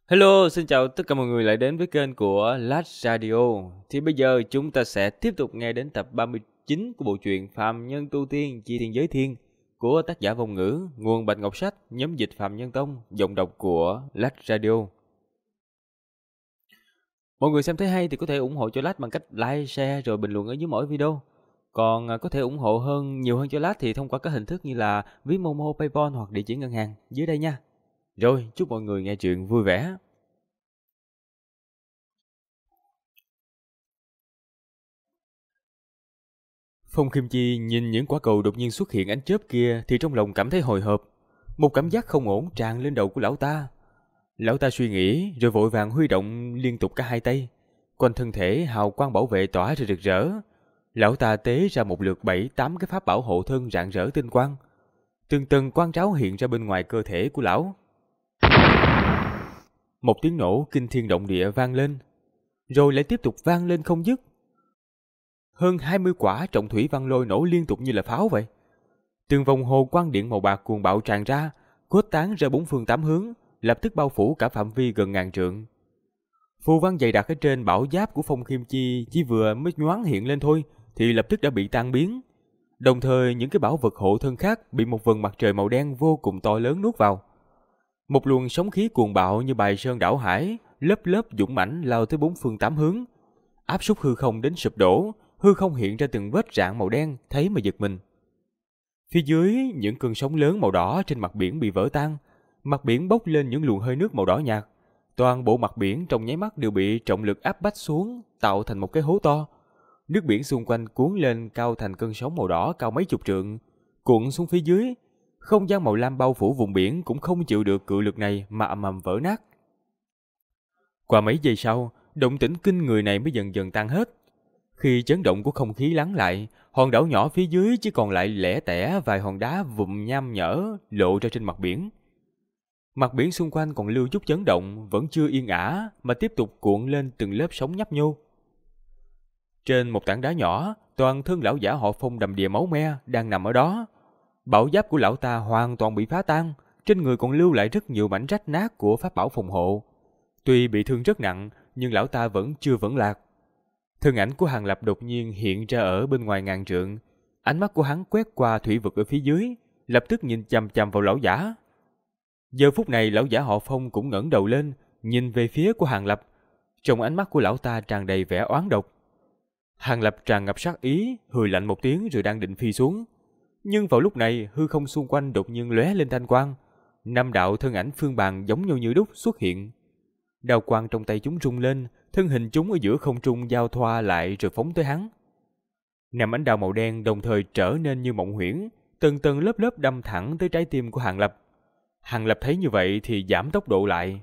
Hello, xin chào tất cả mọi người lại đến với kênh của Last Radio. Thì bây giờ chúng ta sẽ tiếp tục nghe đến tập 39 của bộ truyện Phàm Nhân Tu Tiên Chi Thiên Giới Thiên của tác giả Vong Ngữ, nguồn Bạch Ngọc Sách, nhóm dịch Phạm Nhân Tông, giọng đọc của Last Radio. Mọi người xem thấy hay thì có thể ủng hộ cho Last bằng cách like, share rồi bình luận ở dưới mỗi video. Còn có thể ủng hộ nhiều hơn cho Last thì thông qua các hình thức như là ví Momo, PayPal hoặc địa chỉ ngân hàng dưới đây nha. Rồi, chúc mọi người nghe chuyện vui vẻ. Phong Khiêm Chi nhìn những quả cầu đột nhiên xuất hiện ánh chớp kia thì trong lòng cảm thấy hồi hộp. Một cảm giác không ổn tràn lên đầu của lão ta. Lão ta suy nghĩ rồi vội vàng huy động liên tục cả hai tay. Quanh thân thể hào quang bảo vệ tỏa ra rực rỡ. Lão ta tế ra một lượt 7-8 cái pháp bảo hộ thân rạng rỡ tinh quang. Từng tầng quang tráo hiện ra bên ngoài cơ thể của lão. Một tiếng nổ kinh thiên động địa vang lên. Rồi lại tiếp tục vang lên không dứt. Hơn 20 quả trọng thủy văn lôi nổ liên tục như là pháo vậy. Từng vòng hồ quang điện màu bạc cuồng bạo tràn ra, khuếch tán ra bốn phương tám hướng, lập tức bao phủ cả phạm vi gần ngàn trượng. Phù văn dày đặc ở trên bảo giáp của Phong Khiêm Chi chỉ vừa mới nhoáng hiện lên thôi thì lập tức đã bị tan biến. Đồng thời những cái bảo vật hộ thân khác bị một vầng mặt trời màu đen vô cùng to lớn nuốt vào. Một luồng sóng khí cuồng bạo như bài sơn đảo hải, lớp lớp dũng mãnh lao tới bốn phương tám hướng, áp súc hư không đến sụp đổ. Hư không hiện ra từng vết rạn màu đen, thấy mà giật mình. Phía dưới, những cơn sóng lớn màu đỏ trên mặt biển bị vỡ tan, mặt biển bốc lên những luồng hơi nước màu đỏ nhạt. Toàn bộ mặt biển trong nháy mắt đều bị trọng lực áp bách xuống, tạo thành một cái hố to. Nước biển xung quanh cuốn lên cao thành cơn sóng màu đỏ cao mấy chục trượng, cuộn xuống phía dưới. Không gian màu lam bao phủ vùng biển cũng không chịu được cự lực này mà ầm ầm vỡ nát. Qua mấy giây sau, động tĩnh kinh người này mới dần dần tan hết. Khi chấn động của không khí lắng lại, hòn đảo nhỏ phía dưới chỉ còn lại lẻ tẻ vài hòn đá vụn nham nhở lộ ra trên mặt biển. Mặt biển xung quanh còn lưu chút chấn động, vẫn chưa yên ả mà tiếp tục cuộn lên từng lớp sóng nhấp nhô. Trên một tảng đá nhỏ, toàn thân lão giả họ Phong đầm đìa máu me đang nằm ở đó. Bảo giáp của lão ta hoàn toàn bị phá tan, trên người còn lưu lại rất nhiều mảnh rách nát của pháp bảo phòng hộ. Tuy bị thương rất nặng, nhưng lão ta vẫn chưa vững lạc. Thân ảnh của Hàng Lập đột nhiên hiện ra ở bên ngoài ngàn trượng. Ánh mắt của hắn quét qua thủy vực ở phía dưới, lập tức nhìn chằm chằm vào lão giả. Giờ phút này lão giả họ Phong cũng ngẩng đầu lên, nhìn về phía của Hàng Lập. Trong ánh mắt của lão ta tràn đầy vẻ oán độc. Hàng Lập tràn ngập sát ý, hừ lạnh một tiếng rồi đang định phi xuống. Nhưng vào lúc này hư không xung quanh đột nhiên lóe lên thanh quang. 5 đạo thân ảnh phương bàn giống nhau như đúc xuất hiện. Đao quang trong tay chúng rung lên, thân hình chúng ở giữa không trung giao thoa lại rồi phóng tới hắn. 5 ánh đao màu đen đồng thời trở nên như mộng huyễn, tầng tầng lớp lớp đâm thẳng tới trái tim của Hàng Lập. Hàng Lập thấy như vậy thì giảm tốc độ lại.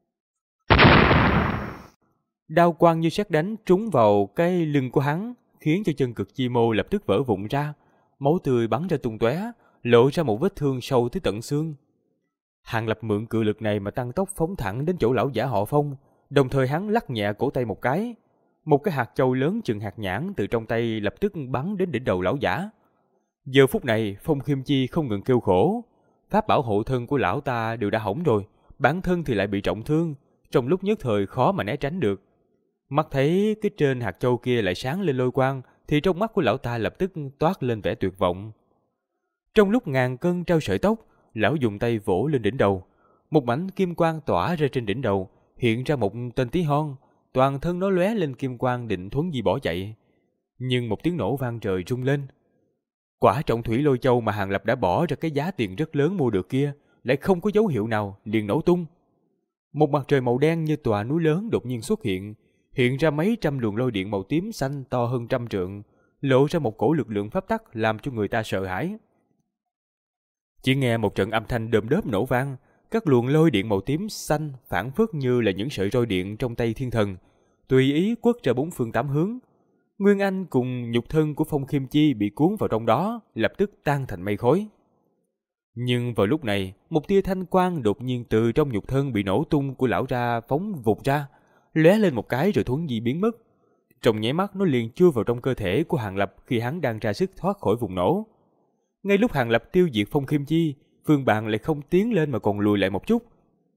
Đao quang như sét đánh trúng vào cái lưng của hắn, khiến cho chân cực chi mô lập tức vỡ vụn ra, máu tươi bắn ra tung tóe, lộ ra một vết thương sâu tới tận xương. Hàng Lập mượn cự lực này mà tăng tốc phóng thẳng đến chỗ lão giả họ Phong, đồng thời hắn lắc nhẹ cổ tay một cái. Một cái hạt châu lớn chừng hạt nhãn từ trong tay lập tức bắn đến đỉnh đầu lão giả. Giờ phút này, Phong Khiêm Chi không ngừng kêu khổ. Pháp bảo hộ thân của lão ta đều đã hỏng rồi, bản thân thì lại bị trọng thương, trong lúc nhất thời khó mà né tránh được. Mắt thấy cái trên hạt châu kia lại sáng lên lôi quang, thì trong mắt của lão ta lập tức toát lên vẻ tuyệt vọng. Trong lúc ngàn cân treo sợi tóc, lão dùng tay vỗ lên đỉnh đầu. Một mảnh kim quang tỏa ra trên đỉnh đầu, hiện ra một tên tí hon, toàn thân nó lóe lên kim quang định thuấn di bỏ chạy. Nhưng một tiếng nổ vang trời rung lên. Quả trọng thủy lôi châu mà Hàng Lập đã bỏ ra cái giá tiền rất lớn mua được kia, lại không có dấu hiệu nào, liền nổ tung. Một mặt trời màu đen như tòa núi lớn đột nhiên xuất hiện ra mấy trăm luồng lôi điện màu tím xanh to hơn trăm trượng, lộ ra một cổ lực lượng pháp tắc làm cho người ta sợ hãi. Chỉ nghe một trận âm thanh đơm đớp nổ vang, các luồng lôi điện màu tím xanh phảng phất như là những sợi roi điện trong tay thiên thần, tùy ý quất ra bốn phương tám hướng. Nguyên Anh cùng nhục thân của Phong Khiêm Chi bị cuốn vào trong đó, lập tức tan thành mây khói. Nhưng vào lúc này, một tia thanh quang đột nhiên từ trong nhục thân bị nổ tung của lão ra phóng vụt ra, lóe lên một cái rồi thuấn di biến mất. Trong nháy mắt nó liền chui vào trong cơ thể của Hàng Lập khi hắn đang ra sức thoát khỏi vùng nổ. Ngay lúc Hàng Lập tiêu diệt Phong Khiêm Chi, Phương Bàn lại không tiến lên mà còn lùi lại một chút.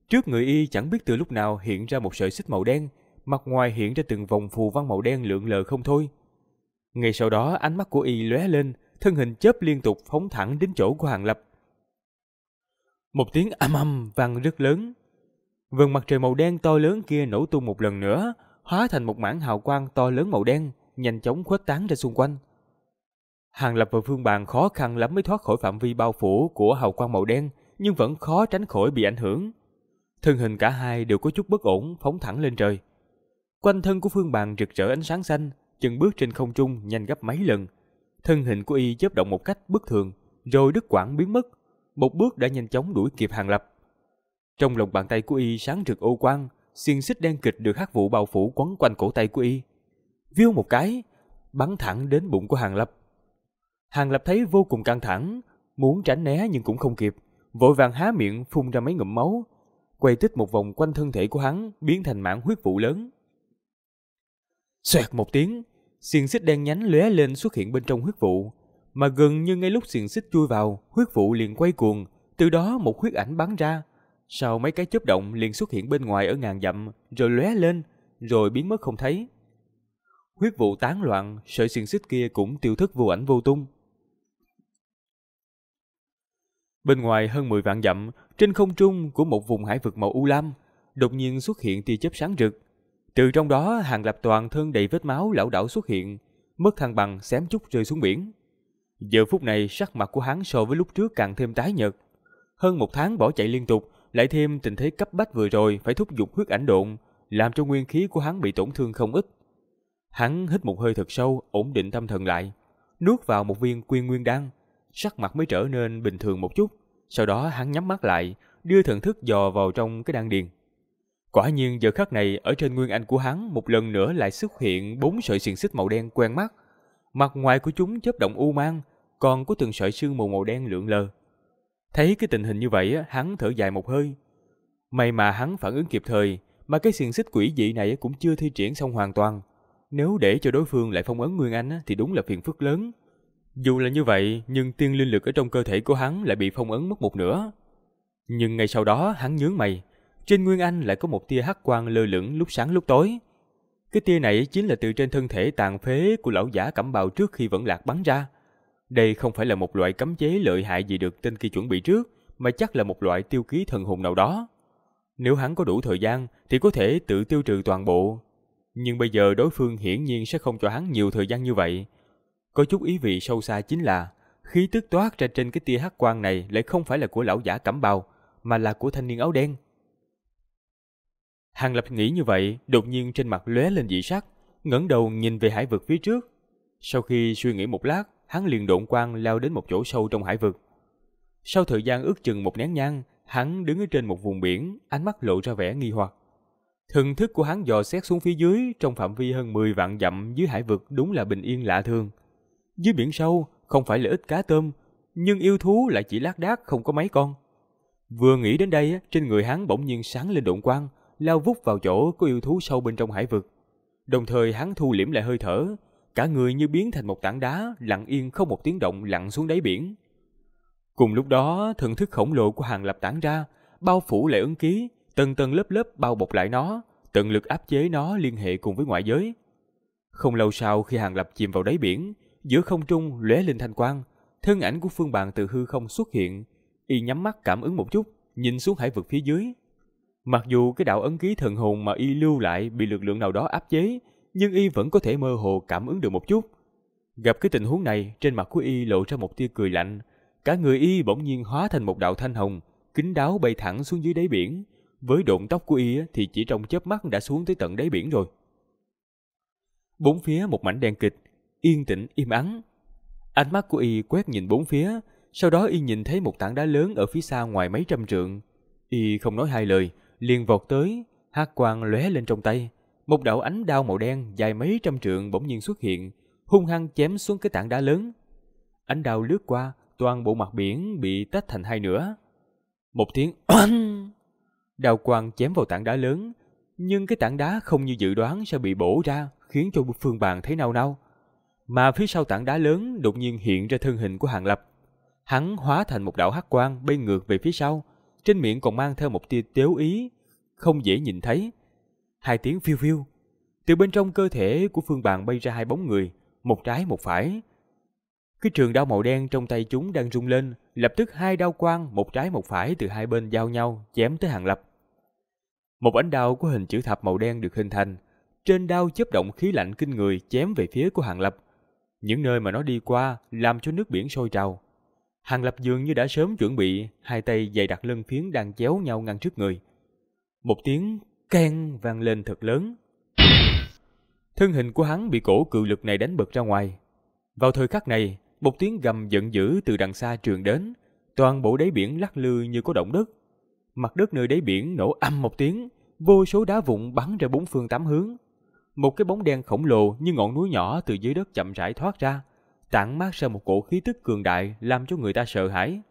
Trước người y chẳng biết từ lúc nào hiện ra một sợi xích màu đen, mặt ngoài hiện ra từng vòng phù văn màu đen lượn lờ không thôi. Ngay sau đó ánh mắt của y lóe lên, thân hình chớp liên tục phóng thẳng đến chỗ của Hàng Lập. Một tiếng ầm ầm vang rất lớn. Vầng mặt trời màu đen to lớn kia nổ tung một lần nữa, hóa thành một mảng hào quang to lớn màu đen, nhanh chóng khuếch tán ra xung quanh. Hàng Lập và Phương Bàn khó khăn lắm mới thoát khỏi phạm vi bao phủ của hào quang màu đen, nhưng vẫn khó tránh khỏi bị ảnh hưởng. Thân hình cả hai đều có chút bất ổn, phóng thẳng lên trời. Quanh thân của Phương Bàn rực rỡ ánh sáng xanh, chân bước trên không trung nhanh gấp mấy lần. Thân hình của y chớp động một cách bất thường, rồi đứt quãng biến mất. Một bước đã nhanh chóng đuổi kịp Hàng Lập. Trong lòng bàn tay của y sáng rực ô quang, xiềng xích đen kịch được hắc vụ bao phủ quấn quanh cổ tay của y. Viu một cái, bắn thẳng đến bụng của Hàng Lập. Hàng Lập thấy vô cùng căng thẳng, muốn tránh né nhưng cũng không kịp, vội vàng há miệng phun ra mấy ngụm máu, quay tít một vòng quanh thân thể của hắn, biến thành mảng huyết vụ lớn. Xoẹt một tiếng, xiềng xích đen nhánh lóe lên xuất hiện bên trong huyết vụ, mà gần như ngay lúc xiềng xích chui vào, huyết vụ liền quay cuồng, từ đó một huyết ảnh bắn ra. Sau mấy cái chớp động liền xuất hiện bên ngoài ở ngàn dặm, rồi lóe lên, rồi biến mất không thấy. Huyết vụ tán loạn, sợi xiềng xích kia cũng tiêu thất vô ảnh vô tung. Bên ngoài hơn 10 vạn dặm, trên không trung của một vùng hải vực màu u lam, đột nhiên xuất hiện tia chớp sáng rực. Từ trong đó, Hàng Lập toàn thân đầy vết máu lảo đảo xuất hiện, mất thăng bằng xém chút rơi xuống biển. Giờ phút này sắc mặt của hắn so với lúc trước càng thêm tái nhợt. Hơn một tháng bỏ chạy liên tục, lại thêm tình thế cấp bách vừa rồi phải thúc giục huyết ảnh độn, làm cho nguyên khí của hắn bị tổn thương không ít. Hắn hít một hơi thật sâu, ổn định tâm thần lại, nuốt vào một viên Quy Nguyên đan, sắc mặt mới trở nên bình thường một chút. Sau đó hắn nhắm mắt lại, đưa thần thức dò vào trong cái đan điền. Quả nhiên giờ khắc này ở trên nguyên anh của hắn một lần nữa lại xuất hiện 4 sợi xiềng xích màu đen quen mắt. Mặt ngoài của chúng chớp động u mang, còn có từng sợi sương mù màu đen lượn lờ. Thấy cái tình hình như vậy, hắn thở dài một hơi. May mà hắn phản ứng kịp thời, mà cái xiềng xích quỷ dị này cũng chưa thi triển xong hoàn toàn. Nếu để cho đối phương lại phong ấn nguyên anh thì đúng là phiền phức lớn. Dù là như vậy, nhưng tiên linh lực ở trong cơ thể của hắn lại bị phong ấn mất một nửa. Nhưng ngay sau đó hắn nhướng mày, trên nguyên anh lại có một tia hắc quang lơ lửng lúc sáng lúc tối. Cái tia này chính là từ trên thân thể tàn phế của lão giả cẩm bào trước khi vẫn lạc bắn ra. Đây không phải là một loại cấm chế lợi hại gì được tên kia chuẩn bị trước, mà chắc là một loại tiêu ký thần hồn nào đó. Nếu hắn có đủ thời gian thì có thể tự tiêu trừ toàn bộ. Nhưng bây giờ đối phương hiển nhiên sẽ không cho hắn nhiều thời gian như vậy. Có chút ý vị sâu xa chính là khí tức toát ra trên cái tia hắc quang này lại không phải là của lão giả cẩm bào, mà là của thanh niên áo đen. Hàng Lập nghĩ như vậy, đột nhiên trên mặt lóe lên dị sắc, ngẩng đầu nhìn về hải vực phía trước. Sau khi suy nghĩ một lát, hắn liền độn quang lao đến một chỗ sâu trong hải vực. Sau thời gian ước chừng một nén nhang, hắn đứng ở trên một vùng biển, ánh mắt lộ ra vẻ nghi hoặc. Thần thức của hắn dò xét xuống phía dưới, trong phạm vi hơn 10 vạn dặm dưới hải vực đúng là bình yên lạ thường. Dưới biển sâu không phải là ít cá tôm, nhưng yêu thú lại chỉ lác đác không có mấy con. Vừa nghĩ đến đây, trên người hắn bỗng nhiên sáng lên độn quang, lao vút vào chỗ có yêu thú sâu bên trong hải vực. Đồng thời hắn thu liễm lại hơi thở, cả người như biến thành một tảng đá, lặng yên không một tiếng động lặn xuống đáy biển. Cùng lúc đó, thần thức khổng lồ của Hàng Lập tản ra, bao phủ lại ấn ký, tầng tầng lớp lớp bao bọc lại nó, tận lực áp chế nó liên hệ cùng với ngoại giới. Không lâu sau khi Hàng Lập chìm vào đáy biển, giữa không trung lóe lên thanh quang, thân ảnh của Phương Bàn từ hư không xuất hiện, y nhắm mắt cảm ứng một chút, nhìn xuống hải vực phía dưới. Mặc dù cái đạo ấn ký thần hồn mà y lưu lại bị lực lượng nào đó áp chế, nhưng y vẫn có thể mơ hồ cảm ứng được một chút. Gặp cái tình huống này, trên mặt của y lộ ra một tia cười lạnh, cả người y bỗng nhiên hóa thành một đạo thanh hồng, kín đáo bay thẳng xuống dưới đáy biển. Với độn tóc của y thì chỉ trong chớp mắt đã xuống tới tận đáy biển rồi. Bốn phía một mảnh đen kịch, yên tĩnh im ắng. Ánh mắt của y quét nhìn bốn phía, sau đó y nhìn thấy một tảng đá lớn ở phía xa ngoài mấy trăm trượng. Y không nói hai lời, liền vọt tới, hắc quang lóe lên trong tay, một đạo ánh đao màu đen dài mấy trăm trượng bỗng nhiên xuất hiện, hung hăng chém xuống cái tảng đá lớn. Ánh đao lướt qua, toàn bộ mặt biển bị tách thành hai nửa. Một tiếng oanh, đao quang chém vào tảng đá lớn, nhưng cái tảng đá không như dự đoán sẽ bị bổ ra, khiến cho Phương Bàn thấy nao nao. Mà phía sau tảng đá lớn đột nhiên hiện ra thân hình của Hàng Lập. Hắn hóa thành một đạo hắc quang bay ngược về phía sau, trên miệng còn mang theo một tia tếu ý, không dễ nhìn thấy. Hai tiếng phiêu phiêu. Từ bên trong cơ thể của Phương Bàn bay ra hai bóng người, một trái một phải. Cái trường đao màu đen trong tay chúng đang rung lên, lập tức hai đao quang, một trái một phải từ hai bên giao nhau, chém tới Hàng Lập. Một ánh đao có hình chữ thập màu đen được hình thành, trên đao chớp động khí lạnh kinh người chém về phía của Hàng Lập. Những nơi mà nó đi qua làm cho nước biển sôi trào. Hàng Lập dường như đã sớm chuẩn bị, hai tay dày đặt lưng phiến đang chéo nhau ngăn trước người. Một tiếng keng vang lên thật lớn. Thân hình của hắn bị cổ cự lực này đánh bật ra ngoài. Vào thời khắc này, một tiếng gầm giận dữ từ đằng xa truyền đến, toàn bộ đáy biển lắc lư như có động đất. Mặt đất nơi đáy biển nổ ầm một tiếng, vô số đá vụn bắn ra bốn phương tám hướng. Một cái bóng đen khổng lồ như ngọn núi nhỏ từ dưới đất chậm rãi thoát ra, tản mát ra một cổ khí tức cường đại làm cho người ta sợ hãi.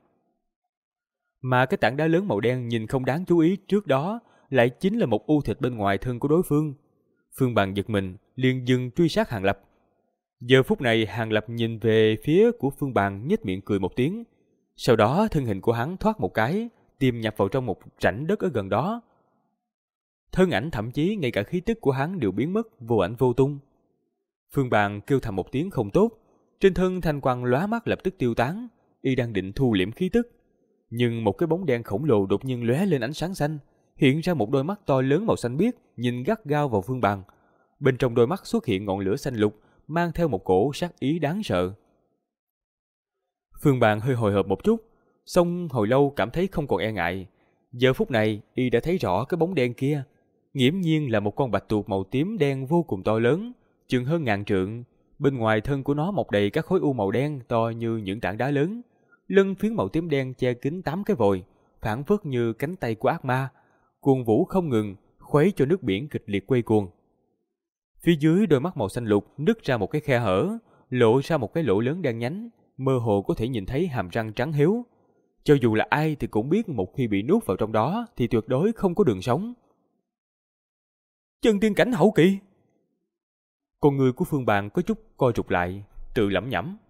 Mà cái tảng đá lớn màu đen nhìn không đáng chú ý trước đó lại chính là một u thịt bên ngoài thân của đối phương. Phương Bằng giật mình, liền dừng truy sát Hàng Lập. Giờ phút này Hàng Lập nhìn về phía của Phương Bằng nhếch miệng cười một tiếng. Sau đó thân hình của hắn thoát một cái, tiềm nhập vào trong một rãnh đất ở gần đó. Thân ảnh thậm chí ngay cả khí tức của hắn đều biến mất vô ảnh vô tung. Phương Bằng kêu thầm một tiếng không tốt, trên thân thanh quang lóa mắt lập tức tiêu tán, y đang định thu liễm khí tức. Nhưng một cái bóng đen khổng lồ đột nhiên lóe lên ánh sáng xanh, hiện ra một đôi mắt to lớn màu xanh biếc nhìn gắt gao vào Phương Bằng. Bên trong đôi mắt xuất hiện ngọn lửa xanh lục, mang theo một cổ sát ý đáng sợ. Phương Bằng hơi hồi hộp một chút, xong hồi lâu cảm thấy không còn e ngại. Giờ phút này y đã thấy rõ cái bóng đen kia, nghiễm nhiên là một con bạch tuộc màu tím đen vô cùng to lớn, chừng hơn 1000 trượng. Bên ngoài thân của nó mọc đầy các khối u màu đen to như những tảng đá lớn, lân phiến màu tím đen che kín 8 cái vòi, phảng phất như cánh tay của ác ma, cuồng vũ không ngừng, khuấy cho nước biển kịch liệt quay cuồng. Phía dưới đôi mắt màu xanh lục nứt ra một cái khe hở, lộ ra một cái lỗ lớn đen nhánh, mơ hồ có thể nhìn thấy hàm răng trắng hiếu. Cho dù là ai thì cũng biết một khi bị nuốt vào trong đó thì tuyệt đối không có đường sống. Chân tiên cảnh hậu kỳ. Con người của Phương Bàn có chút co rụt lại, tự lẩm nhẩm.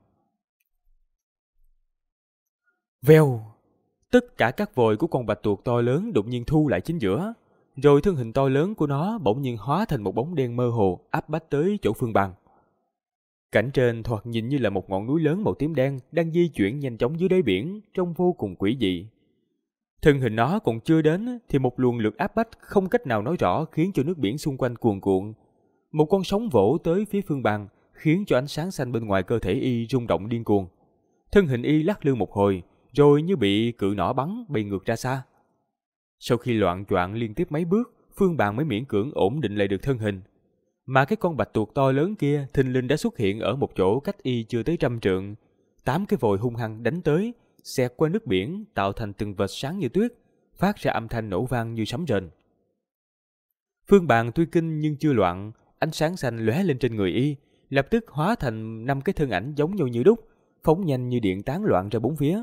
Vèo, tất cả các vòi của con bạch tuộc to lớn đột nhiên thu lại chính giữa, rồi thân hình to lớn của nó bỗng nhiên hóa thành một bóng đen mơ hồ áp bách tới chỗ Phương Bàn. Cảnh trên thoạt nhìn như là một ngọn núi lớn màu tím đen đang di chuyển nhanh chóng dưới đáy biển, trông vô cùng quỷ dị. Thân hình nó còn chưa đến thì một luồng lực áp bách không cách nào nói rõ khiến cho nước biển xung quanh cuồn cuộn. Một con sóng vỗ tới phía Phương Bằng, khiến cho ánh sáng xanh bên ngoài cơ thể y rung động điên cuồng. Thân hình y lắc lư một hồi, rồi như bị cự nỏ bắn bay ngược ra xa. Sau khi loạng choạng liên tiếp mấy bước, Phương Bằng mới miễn cưỡng ổn định lại được thân hình. Mà cái con bạch tuộc to lớn kia thình lình đã xuất hiện ở một chỗ cách y chưa tới 100 trượng. 8 cái vòi hung hăng đánh tới, xẹt qua nước biển tạo thành từng vệt sáng như tuyết, phát ra âm thanh nổ vang như sấm rền. Phương Bằng tuy kinh nhưng chưa loạn, ánh sáng xanh lóe lên trên người y, lập tức hóa thành 5 cái thân ảnh giống nhau như đúc, phóng nhanh như điện tán loạn ra bốn phía.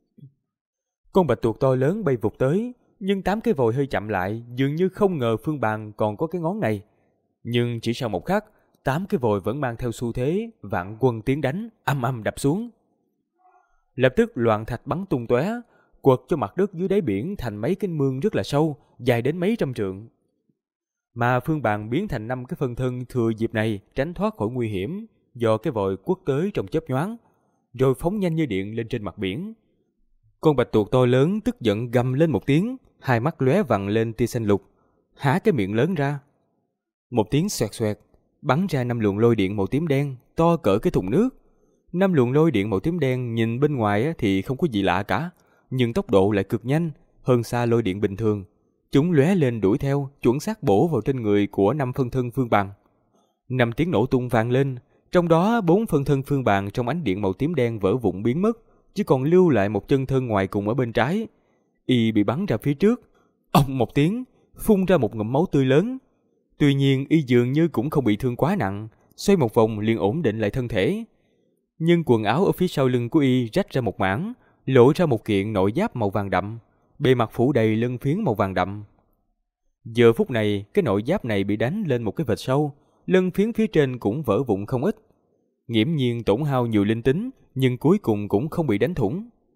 Con bạch tuộc to lớn bay vụt tới, nhưng 8 cái vòi hơi chậm lại, dường như không ngờ Phương Bằng còn có cái ngón này. Nhưng chỉ sau một khắc, 8 cái vòi vẫn mang theo xu thế vạn quân tiến đánh, âm âm đập xuống. Lập tức loạn thạch bắn tung tóe, quật cho mặt đất dưới đáy biển thành mấy cái mương rất là sâu, dài đến mấy trăm trượng. Mà Phương Bằng biến thành 5 cái phân thân thừa dịp này tránh thoát khỏi nguy hiểm do cái vòi quất tới trong chớp nhoáng, rồi phóng nhanh như điện lên trên mặt biển. Con bạch tuộc to lớn tức giận gầm lên một tiếng, hai mắt lóe vằn lên tia xanh lục, há cái miệng lớn ra. Một tiếng xoẹt xoẹt, bắn ra 5 luồng lôi điện màu tím đen to cỡ cái thùng nước. 5 luồng lôi điện màu tím đen nhìn bên ngoài thì không có gì lạ cả, nhưng tốc độ lại cực nhanh, hơn xa lôi điện bình thường. Chúng lóe lên đuổi theo, chuẩn xác bổ vào trên người của 5 phân thân Phương Bằng. 5 tiếng nổ tung vang lên, trong đó 4 phân thân Phương Bằng trong ánh điện màu tím đen vỡ vụn biến mất, chỉ còn lưu lại một chân thân ngoài cùng ở bên trái. Y bị bắn ra phía trước, ong một tiếng, phun ra một ngụm máu tươi lớn. Tuy nhiên y dường như cũng không bị thương quá nặng, xoay một vòng liền ổn định lại thân thể. Nhưng quần áo ở phía sau lưng của y rách ra một mảng, lộ ra một kiện nội giáp màu vàng đậm, bề mặt phủ đầy lân phiến màu vàng đậm. Giờ phút này, cái nội giáp này bị đánh lên một cái vệt sâu, lân phiến phía trên cũng vỡ vụn không ít. Nghiễm nhiên tổn hao nhiều linh tính, nhưng cuối cùng cũng không bị đánh thủng.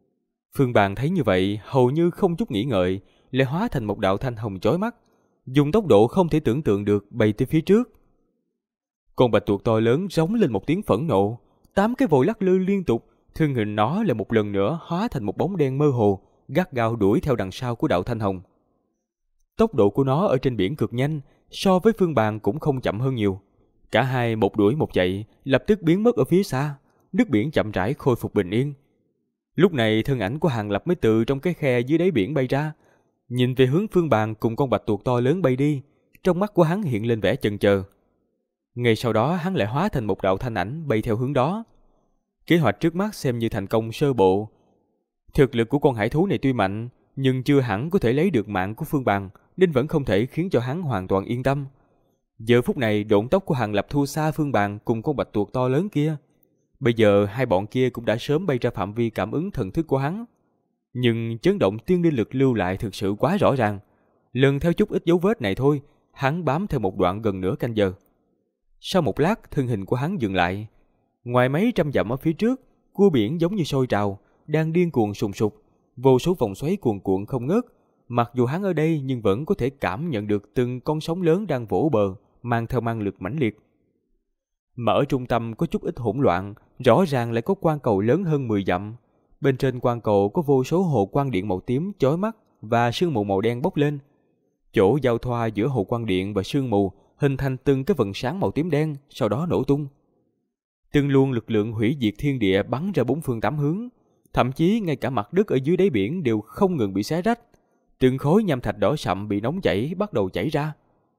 Phương Bàn thấy như vậy, hầu như không chút nghĩ ngợi, lại hóa thành một đạo thanh hồng chói mắt, dùng tốc độ không thể tưởng tượng được bay tới phía trước. Con bạch tuộc to lớn rống lên một tiếng phẫn nộ, 8 cái vội lắc lư liên tục, thân hình nó lại một lần nữa hóa thành một bóng đen mơ hồ, gắt gao đuổi theo đằng sau của đạo thanh hồng. Tốc độ của nó ở trên biển cực nhanh, so với Phương Bàn cũng không chậm hơn nhiều. Cả hai một đuổi một chạy, lập tức biến mất ở phía xa, nước biển chậm rãi khôi phục bình yên. Lúc này thân ảnh của Hàng Lập mới từ trong cái khe dưới đáy biển bay ra, nhìn về hướng Phương Bàn cùng con bạch tuộc to lớn bay đi, trong mắt của hắn hiện lên vẻ chần chờ. Ngay sau đó hắn lại hóa thành một đạo thanh ảnh bay theo hướng đó. Kế hoạch trước mắt xem như thành công sơ bộ. Thực lực của con hải thú này tuy mạnh, nhưng chưa hẳn có thể lấy được mạng của Phương Bàn, nên vẫn không thể khiến cho hắn hoàn toàn yên tâm. Giờ phút này độn tốc của Hàng Lập thua xa Phương Bàn cùng con bạch tuộc to lớn kia. Bây giờ hai bọn kia cũng đã sớm bay ra phạm vi cảm ứng thần thức của hắn. Nhưng chấn động tiên linh lực lưu lại thực sự quá rõ ràng. Lần theo chút ít dấu vết này thôi, hắn bám theo một đoạn gần nửa canh giờ. Sau một lát, thân hình của hắn dừng lại. Ngoài mấy trăm dặm ở phía trước, cua biển giống như sôi trào, đang điên cuồng sùng sục, vô số vòng xoáy cuồn cuộn không ngớt. Mặc dù hắn ở đây nhưng vẫn có thể cảm nhận được từng con sóng lớn đang vỗ bờ, mang theo mang lực mãnh liệt. Mà ở trung tâm có chút ít hỗn loạn, rõ ràng lại có quang cầu lớn hơn 10 dặm. Bên trên quang cầu có vô số hồ quang điện màu tím chói mắt và sương mù màu đen bốc lên. Chỗ giao thoa giữa hồ quang điện và sương mù hình thành từng cái vầng sáng màu tím đen, sau đó nổ tung. Từng luồng lực lượng hủy diệt thiên địa bắn ra bốn phương tám hướng, thậm chí ngay cả mặt đất ở dưới đáy biển đều không ngừng bị xé rách. Từng khối nham thạch đỏ sậm bị nóng chảy bắt đầu chảy ra.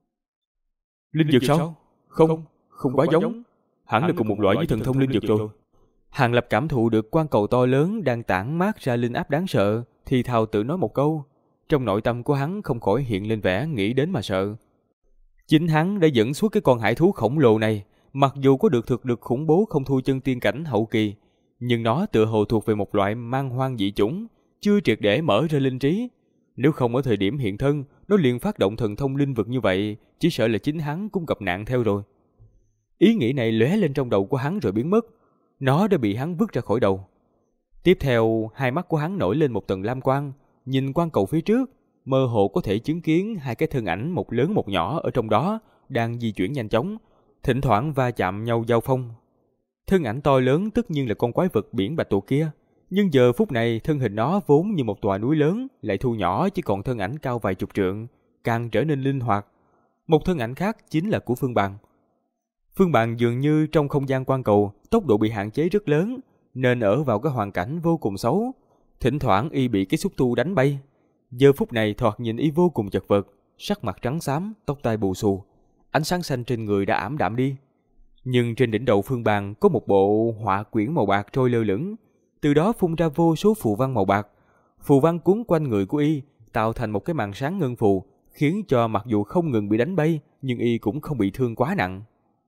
Linh dược sao? Không quá giống. Hẳn là cùng một loại với thần thông linh dược rồi. Hàng Lập cảm thụ được quang cầu to lớn đang tản mát ra linh áp đáng sợ, thì thào tự nói một câu. Trong nội tâm của hắn không khỏi hiện lên vẻ nghĩ đến mà sợ. Chính hắn đã dẫn suốt cái con hải thú khổng lồ này, mặc dù có được thực lực khủng bố không thua chân tiên cảnh hậu kỳ, nhưng nó tựa hồ thuộc về một loại man hoang dị chủng, chưa triệt để mở ra linh trí. Nếu không ở thời điểm hiện thân, nó liền phát động thần thông linh vực như vậy, chỉ sợ là chính hắn cũng gặp nạn theo rồi. Ý nghĩ này lóe lên trong đầu của hắn rồi biến mất. Nó đã bị hắn vứt ra khỏi đầu. Tiếp theo, hai mắt của hắn nổi lên một tầng lam quang, nhìn quang cầu phía trước, mơ hồ có thể chứng kiến hai cái thân ảnh một lớn một nhỏ ở trong đó đang di chuyển nhanh chóng, thỉnh thoảng va chạm nhau giao phong. Thân ảnh to lớn tất nhiên là con quái vật biển bạch tuộc kia, nhưng giờ phút này thân hình nó vốn như một tòa núi lớn lại thu nhỏ chỉ còn thân ảnh cao vài chục trượng, càng trở nên linh hoạt. Một thân ảnh khác chính là của Phương Bàn. Phương Bàn dường như trong không gian quang cầu, tốc độ bị hạn chế rất lớn, nên ở vào cái hoàn cảnh vô cùng xấu. Thỉnh thoảng y bị cái xúc tu đánh bay. Giờ phút này thoạt nhìn y vô cùng chật vật, sắc mặt trắng xám, tóc tai bù xù, ánh sáng xanh trên người đã ảm đạm đi. Nhưng trên đỉnh đầu Phương Bàn có một bộ họa quyển màu bạc trôi lơ lửng, từ đó phun ra vô số phù văn màu bạc. Phù văn cuốn quanh người của y, tạo thành một cái màn sáng ngân phù, khiến cho mặc dù không ngừng bị đánh bay, nhưng y cũng không bị thương quá nặng.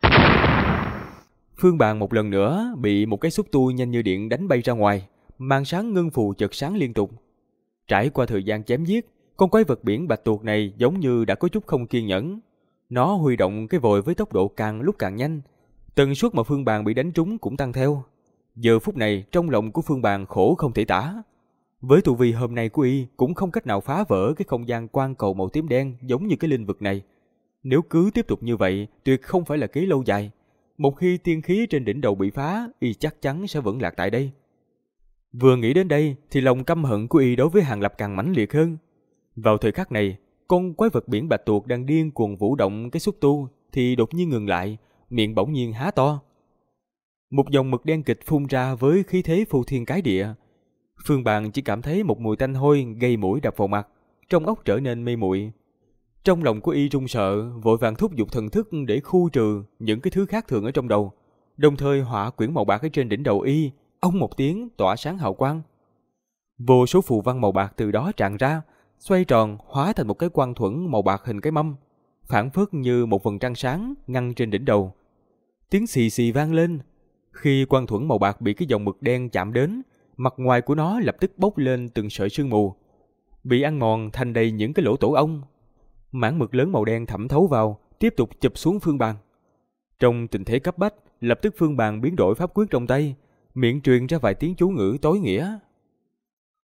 Phương Bàn một lần nữa bị một cái xúc tu nhanh như điện đánh bay ra ngoài, màn sáng ngân phù chợt sáng liên tục. Trải qua thời gian chém giết, con quái vật biển bạch tuộc này giống như đã có chút không kiên nhẫn. Nó huy động cái vòi với tốc độ càng lúc càng nhanh, tần suất mà Phương Bàn bị đánh trúng cũng tăng theo. Giờ phút này trong lòng của Phương Bàn khổ không thể tả. Với tu vi hôm nay của y cũng không cách nào phá vỡ cái không gian quang cầu màu tím đen giống như cái linh vực này. Nếu cứ tiếp tục như vậy, tuyệt không phải là kế lâu dài. Một khi tiên khí trên đỉnh đầu bị phá, y chắc chắn sẽ vẫn lạc tại đây. Vừa nghĩ đến đây thì lòng căm hận của y đối với Hàng Lập càng mãnh liệt hơn. Vào thời khắc này, con quái vật biển bạch tuộc đang điên cuồng vũ động cái xúc tu thì đột nhiên ngừng lại, miệng bỗng nhiên há to. Một dòng mực đen kịch phun ra với khí thế phô thiên cái địa. Phương Bàn chỉ cảm thấy một mùi tanh hôi gây mũi đập vào mặt, trong óc trở nên mê muội. Trong lòng của y run sợ, vội vàng thúc giục thần thức để khu trừ những cái thứ khác thường ở trong đầu. Đồng thời họa quyển màu bạc ở trên đỉnh đầu y, ông một tiếng tỏa sáng hào quang. Vô số phù văn màu bạc từ đó tràn ra, xoay tròn hóa thành một cái quang thuẫn màu bạc hình cái mâm, phảng phất như một vầng trăng sáng ngăn trên đỉnh đầu. Tiếng xì xì vang lên. Khi quang thuẫn màu bạc bị cái dòng mực đen chạm đến, mặt ngoài của nó lập tức bốc lên từng sợi sương mù, bị ăn mòn thành đầy những cái lỗ tổ ong. Mảng mực lớn màu đen thẩm thấu vào, tiếp tục chụp xuống Phương Bàn. Trong tình thế cấp bách, lập tức Phương Bàn biến đổi pháp quyết trong tay, miệng truyền ra vài tiếng chú ngữ tối nghĩa.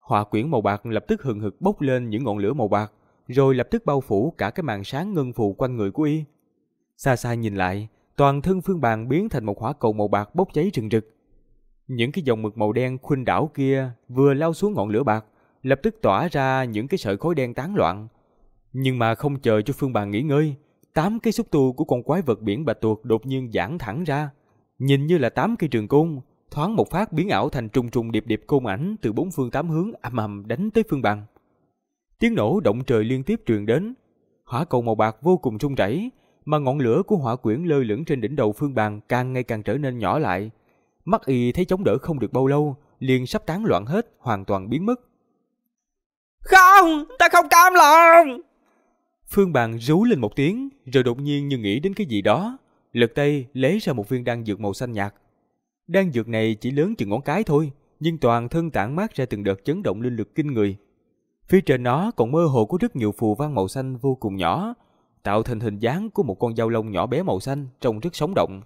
Hỏa quyển màu bạc lập tức hừng hực bốc lên những ngọn lửa màu bạc, rồi lập tức bao phủ cả cái màn sáng ngân phù quanh người của y. Xa xa nhìn lại, toàn thân Phương Bàn biến thành một hỏa cầu màu bạc bốc cháy rừng rực. Những cái dòng mực màu đen khuynh đảo kia vừa lao xuống ngọn lửa bạc, lập tức tỏa ra những cái sợi khói đen tán loạn. Nhưng mà không chờ cho Phương Bàn nghỉ ngơi, 8 cái xúc tu của con quái vật biển bạch tuộc đột nhiên giãn thẳng ra, nhìn như là 8 cây trường côn, thoáng một phát biến ảo thành trùng trùng điệp điệp côn ảnh từ 4 phương 8 hướng ầm ầm đánh tới Phương Bàn. Tiếng nổ động trời liên tiếp truyền đến, hỏa cầu màu bạc vô cùng rung rẩy, mà ngọn lửa của hỏa quyển lơ lửng trên đỉnh đầu Phương Bàn càng ngày càng trở nên nhỏ lại. Mắt y thấy chống đỡ không được bao lâu, liền sắp tán loạn hết, hoàn toàn biến mất. Không, ta không cam lòng! Phương Bàn rú lên một tiếng, rồi đột nhiên như nghĩ đến cái gì đó, lật tay lấy ra một viên đan dược màu xanh nhạt. Đan dược này chỉ lớn chừng ngón cái thôi, nhưng toàn thân tản mát ra từng đợt chấn động linh lực kinh người. Phía trên nó còn mơ hồ có rất nhiều phù văn màu xanh vô cùng nhỏ, tạo thành hình dáng của một con dao lông nhỏ bé màu xanh, trông rất sống động.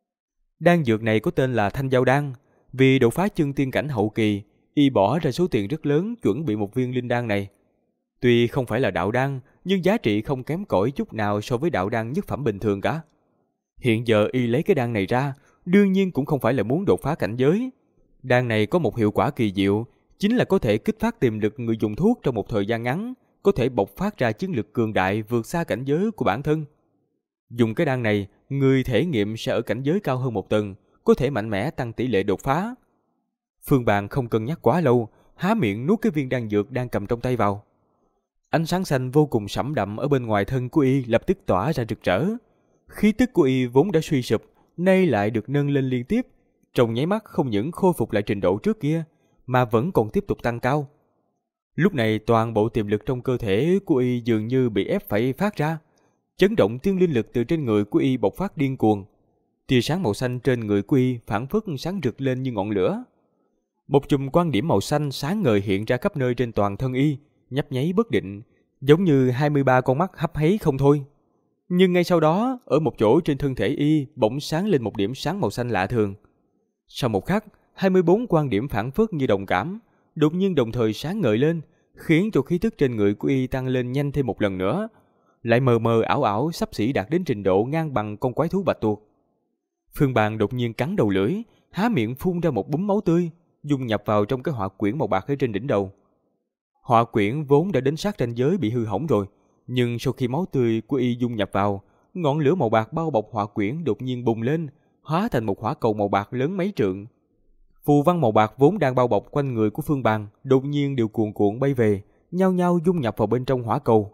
Đan dược này có tên là Thanh Dao Đan, vì đột phá chân tiên cảnh hậu kỳ, y bỏ ra số tiền rất lớn chuẩn bị một viên linh đan này. Tuy không phải là đạo đan, nhưng giá trị không kém cỏi chút nào so với đạo đan nhất phẩm bình thường cả. Hiện giờ y lấy cái đan này ra, đương nhiên cũng không phải là muốn đột phá cảnh giới. Đan này có một hiệu quả kỳ diệu, chính là có thể kích phát tiềm lực người dùng thuốc trong một thời gian ngắn, có thể bộc phát ra chiến lực cường đại vượt xa cảnh giới của bản thân. Dùng cái đan này, người thể nghiệm sẽ ở cảnh giới cao hơn một tầng, có thể mạnh mẽ tăng tỷ lệ đột phá. Phương Bàn không cân nhắc quá lâu, há miệng nuốt cái viên đan dược đang cầm trong tay vào. Ánh sáng xanh vô cùng sẫm đậm ở bên ngoài thân của y lập tức tỏa ra rực rỡ. Khí tức của y vốn đã suy sụp, nay lại được nâng lên liên tiếp, trong nháy mắt không những khôi phục lại trình độ trước kia, mà vẫn còn tiếp tục tăng cao. Lúc này toàn bộ tiềm lực trong cơ thể của y dường như bị ép phải phát ra. Chấn động tiên linh lực từ trên người của y bộc phát điên cuồng. Tia sáng màu xanh trên người của y phảng phất sáng rực lên như ngọn lửa. Một chùm quang điểm màu xanh sáng ngời hiện ra khắp nơi trên toàn thân y, nhấp nháy bất định, giống như 23 con mắt hấp háy không thôi. Nhưng ngay sau đó, ở một chỗ trên thân thể y bỗng sáng lên một điểm sáng màu xanh lạ thường. Sau một khắc, 24 quang điểm phảng phất như đồng cảm, đột nhiên đồng thời sáng ngời lên, khiến cho khí tức trên người của y tăng lên nhanh thêm một lần nữa, lại mờ mờ ảo ảo xấp xỉ đạt đến trình độ ngang bằng con quái thú bạch tuộc. Phương Bàn đột nhiên cắn đầu lưỡi, há miệng phun ra một búng máu tươi, dung nhập vào trong cái hỏa quyển màu bạc ở trên đỉnh đầu. Hỏa quyển vốn đã đến sát ranh giới bị hư hỏng rồi, nhưng sau khi máu tươi của y dung nhập vào, ngọn lửa màu bạc bao bọc hỏa quyển đột nhiên bùng lên, hóa thành một hỏa cầu màu bạc lớn mấy trượng. Phù văn màu bạc vốn đang bao bọc quanh người của Phương Bàn đột nhiên đều cuồn cuộn bay về, nhao nhao dung nhập vào bên trong hỏa cầu.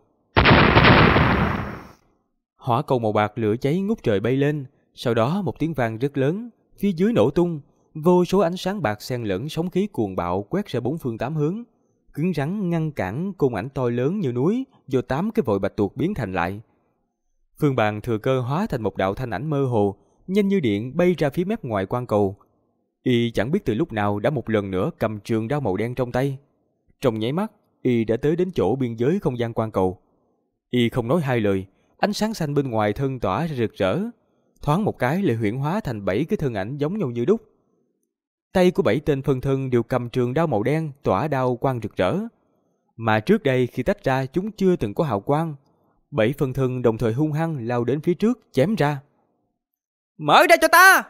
Hỏa cầu màu bạc lửa cháy ngút trời bay lên, sau đó một tiếng vang rất lớn, phía dưới nổ tung, vô số ánh sáng bạc xen lẫn sóng khí cuồng bạo quét ra 4 phương 8 hướng, cứng rắn ngăn cản côn ảnh to lớn như núi do 8 cái vội bạch tuộc biến thành lại. Phương Bàn thừa cơ hóa thành một đạo thanh ảnh mơ hồ, nhanh như điện bay ra phía mép ngoài quan cầu. Y chẳng biết từ lúc nào đã một lần nữa cầm trường đao màu đen trong tay. Trong nháy mắt, y đã tới đến chỗ biên giới không gian quan cầu. Y không nói hai lời, ánh sáng xanh bên ngoài thân tỏa ra rực rỡ, thoáng một cái lại huyễn hóa thành 7 cái thân ảnh giống nhau như đúc. Tay của 7 tên phân thân đều cầm trường đao màu đen tỏa đao quang rực rỡ. Mà trước đây khi tách ra chúng chưa từng có hào quang. 7 phân thân đồng thời hung hăng lao đến phía trước chém ra. Mở ra cho ta!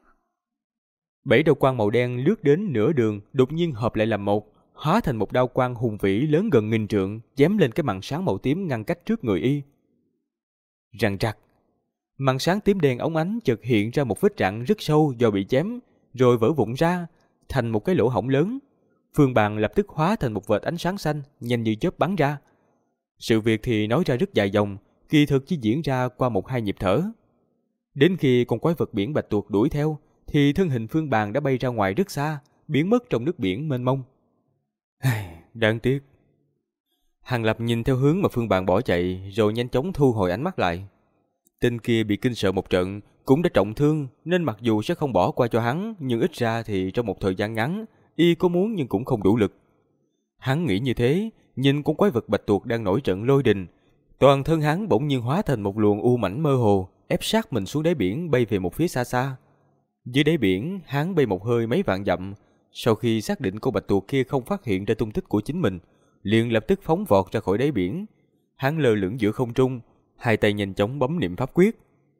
7 đao quang màu đen lướt đến nửa đường đột nhiên hợp lại làm một, hóa thành một đao quang hùng vĩ lớn gần 1000 trượng, chém lên cái màn sáng màu tím ngăn cách trước người y. Răng rắc, màn sáng tím đen óng ánh chợt hiện ra một vết rạn rất sâu do bị chém, rồi vỡ vụn ra thành một cái lỗ hổng lớn. Phương Bàn lập tức hóa thành một vệt ánh sáng xanh nhanh như chớp bắn ra. Sự việc thì nói ra rất dài dòng, kỳ thực chỉ diễn ra qua 1-2 nhịp thở. Đến khi con quái vật biển bạch tuộc đuổi theo, thì thân hình Phương Bàn đã bay ra ngoài rất xa, biến mất trong nước biển mênh mông. Đáng tiếc. Hàng Lập nhìn theo hướng mà Phương Bàn bỏ chạy, rồi nhanh chóng thu hồi ánh mắt lại. Tên kia bị kinh sợ một trận, cũng đã trọng thương, nên mặc dù sẽ không bỏ qua cho hắn, nhưng ít ra thì trong một thời gian ngắn, y có muốn nhưng cũng không đủ lực. Hắn nghĩ như thế, nhìn con quái vật bạch tuộc đang nổi trận lôi đình, toàn thân hắn bỗng nhiên hóa thành một luồng u mảnh mơ hồ, ép sát mình xuống đáy biển bay về một phía xa xa. Dưới đáy biển, hắn bay một hơi mấy vạn dặm, Sau khi xác định con bạch tuộc kia không phát hiện ra tung tích của chính mình, liền lập tức phóng vọt ra khỏi đáy biển. Hắn lơ lửng giữa không trung, hai tay nhanh chóng bấm niệm pháp quyết.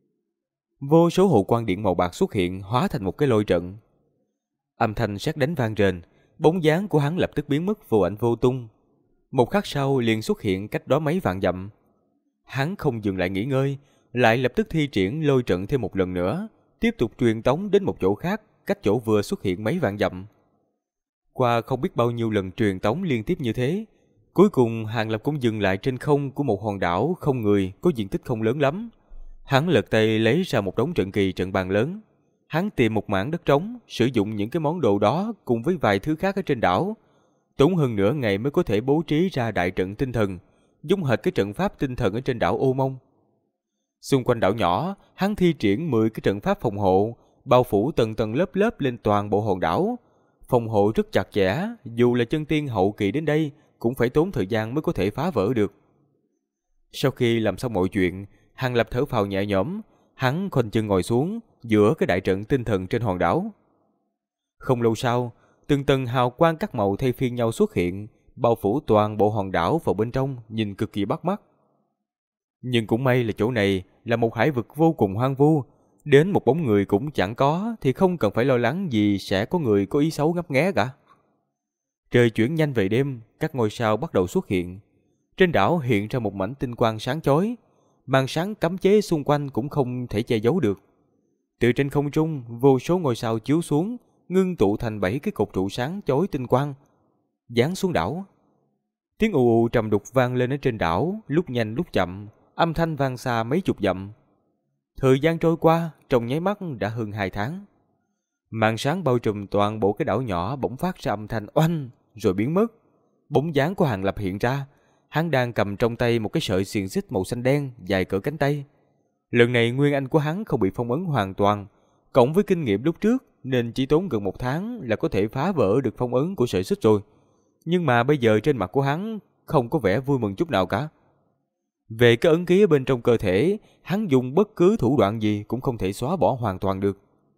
Vô số hồ quang điện màu bạc xuất hiện, hóa thành một cái lôi trận. Âm thanh sét đánh vang rền, bóng dáng của hắn lập tức biến mất vô ảnh vô tung. Một khắc sau liền xuất hiện cách đó mấy vạn dặm. Hắn không dừng lại nghỉ ngơi, lại lập tức thi triển lôi trận thêm một lần nữa, tiếp tục truyền tống đến một chỗ khác, cách chỗ vừa xuất hiện mấy vạn dặm. Qua không biết bao nhiêu lần truyền tống liên tiếp như thế, cuối cùng Hàng Lập cũng dừng lại trên không của một hòn đảo không người, có diện tích không lớn lắm. Hắn lật tay lấy ra một đống trận kỳ trận bàn lớn. Hắn tìm một mảng đất trống, sử dụng những cái món đồ đó cùng với vài thứ khác ở trên đảo. Tốn hơn nửa ngày mới có thể bố trí ra đại trận tinh thần, giống hệt cái trận pháp tinh thần ở trên đảo Ô Mông. Xung quanh đảo nhỏ, hắn thi triển 10 cái trận pháp phòng hộ, bao phủ tầng tầng lớp lớp lên toàn bộ hòn đảo. Phòng hộ rất chặt chẽ, dù là chân tiên hậu kỳ đến đây cũng phải tốn thời gian mới có thể phá vỡ được. Sau khi làm xong mọi chuyện, Hàng Lập thở phào nhẹ nhõm, hắn khoanh chân ngồi xuống giữa cái đại trận tinh thần trên hòn đảo. Không lâu sau, từng tầng hào quang các màu thay phiên nhau xuất hiện, bao phủ toàn bộ hòn đảo vào bên trong, nhìn cực kỳ bắt mắt. Nhưng cũng may là chỗ này là một hải vực vô cùng hoang vu, đến một bóng người cũng chẳng có thì không cần phải lo lắng gì sẽ có người có ý xấu ngấp nghé cả. Trời chuyển nhanh về đêm, các ngôi sao bắt đầu xuất hiện. Trên đảo hiện ra một mảnh tinh quang sáng chói, màn sáng cấm chế xung quanh cũng không thể che giấu được. Từ trên không trung, vô số ngôi sao chiếu xuống, ngưng tụ thành 7 cái cột trụ sáng chói tinh quang, giáng xuống đảo. Tiếng ù ù trầm đục vang lên ở trên đảo, lúc nhanh lúc chậm, âm thanh vang xa mấy chục dặm. Thời gian trôi qua, trong nháy mắt đã hơn 2 tháng. Màn sáng bao trùm toàn bộ cái đảo nhỏ bỗng phát ra âm thanh oanh, rồi biến mất. Bóng dáng của Hàng Lập hiện ra, hắn đang cầm trong tay một cái sợi xiềng xích màu xanh đen dài cỡ cánh tay. Lần này nguyên anh của hắn không bị phong ấn hoàn toàn, cộng với kinh nghiệm lúc trước nên chỉ tốn gần 1 tháng là có thể phá vỡ được phong ấn của sợi xích rồi. Nhưng mà bây giờ trên mặt của hắn không có vẻ vui mừng chút nào cả. Về cái ấn ký ở bên trong cơ thể, hắn dùng bất cứ thủ đoạn gì cũng không thể xóa bỏ hoàn toàn được.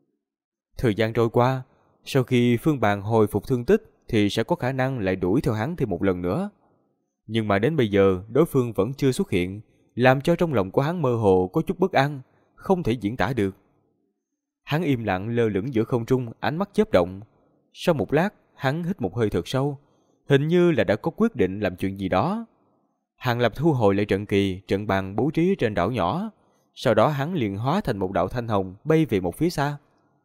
Thời gian trôi qua, sau khi Phương Bàn hồi phục thương tích thì sẽ có khả năng lại đuổi theo hắn thêm một lần nữa. Nhưng mà đến bây giờ đối phương vẫn chưa xuất hiện, làm cho trong lòng của hắn mơ hồ có chút bất an, không thể diễn tả được. Hắn im lặng lơ lửng giữa không trung, ánh mắt chớp động. Sau một lát, hắn hít một hơi thật sâu, hình như là đã có quyết định làm chuyện gì đó. Hàng Lập thu hồi lại trận kỳ, trận bàn bố trí trên đảo nhỏ, sau đó hắn liền hóa thành một đạo thanh hồng bay về một phía xa.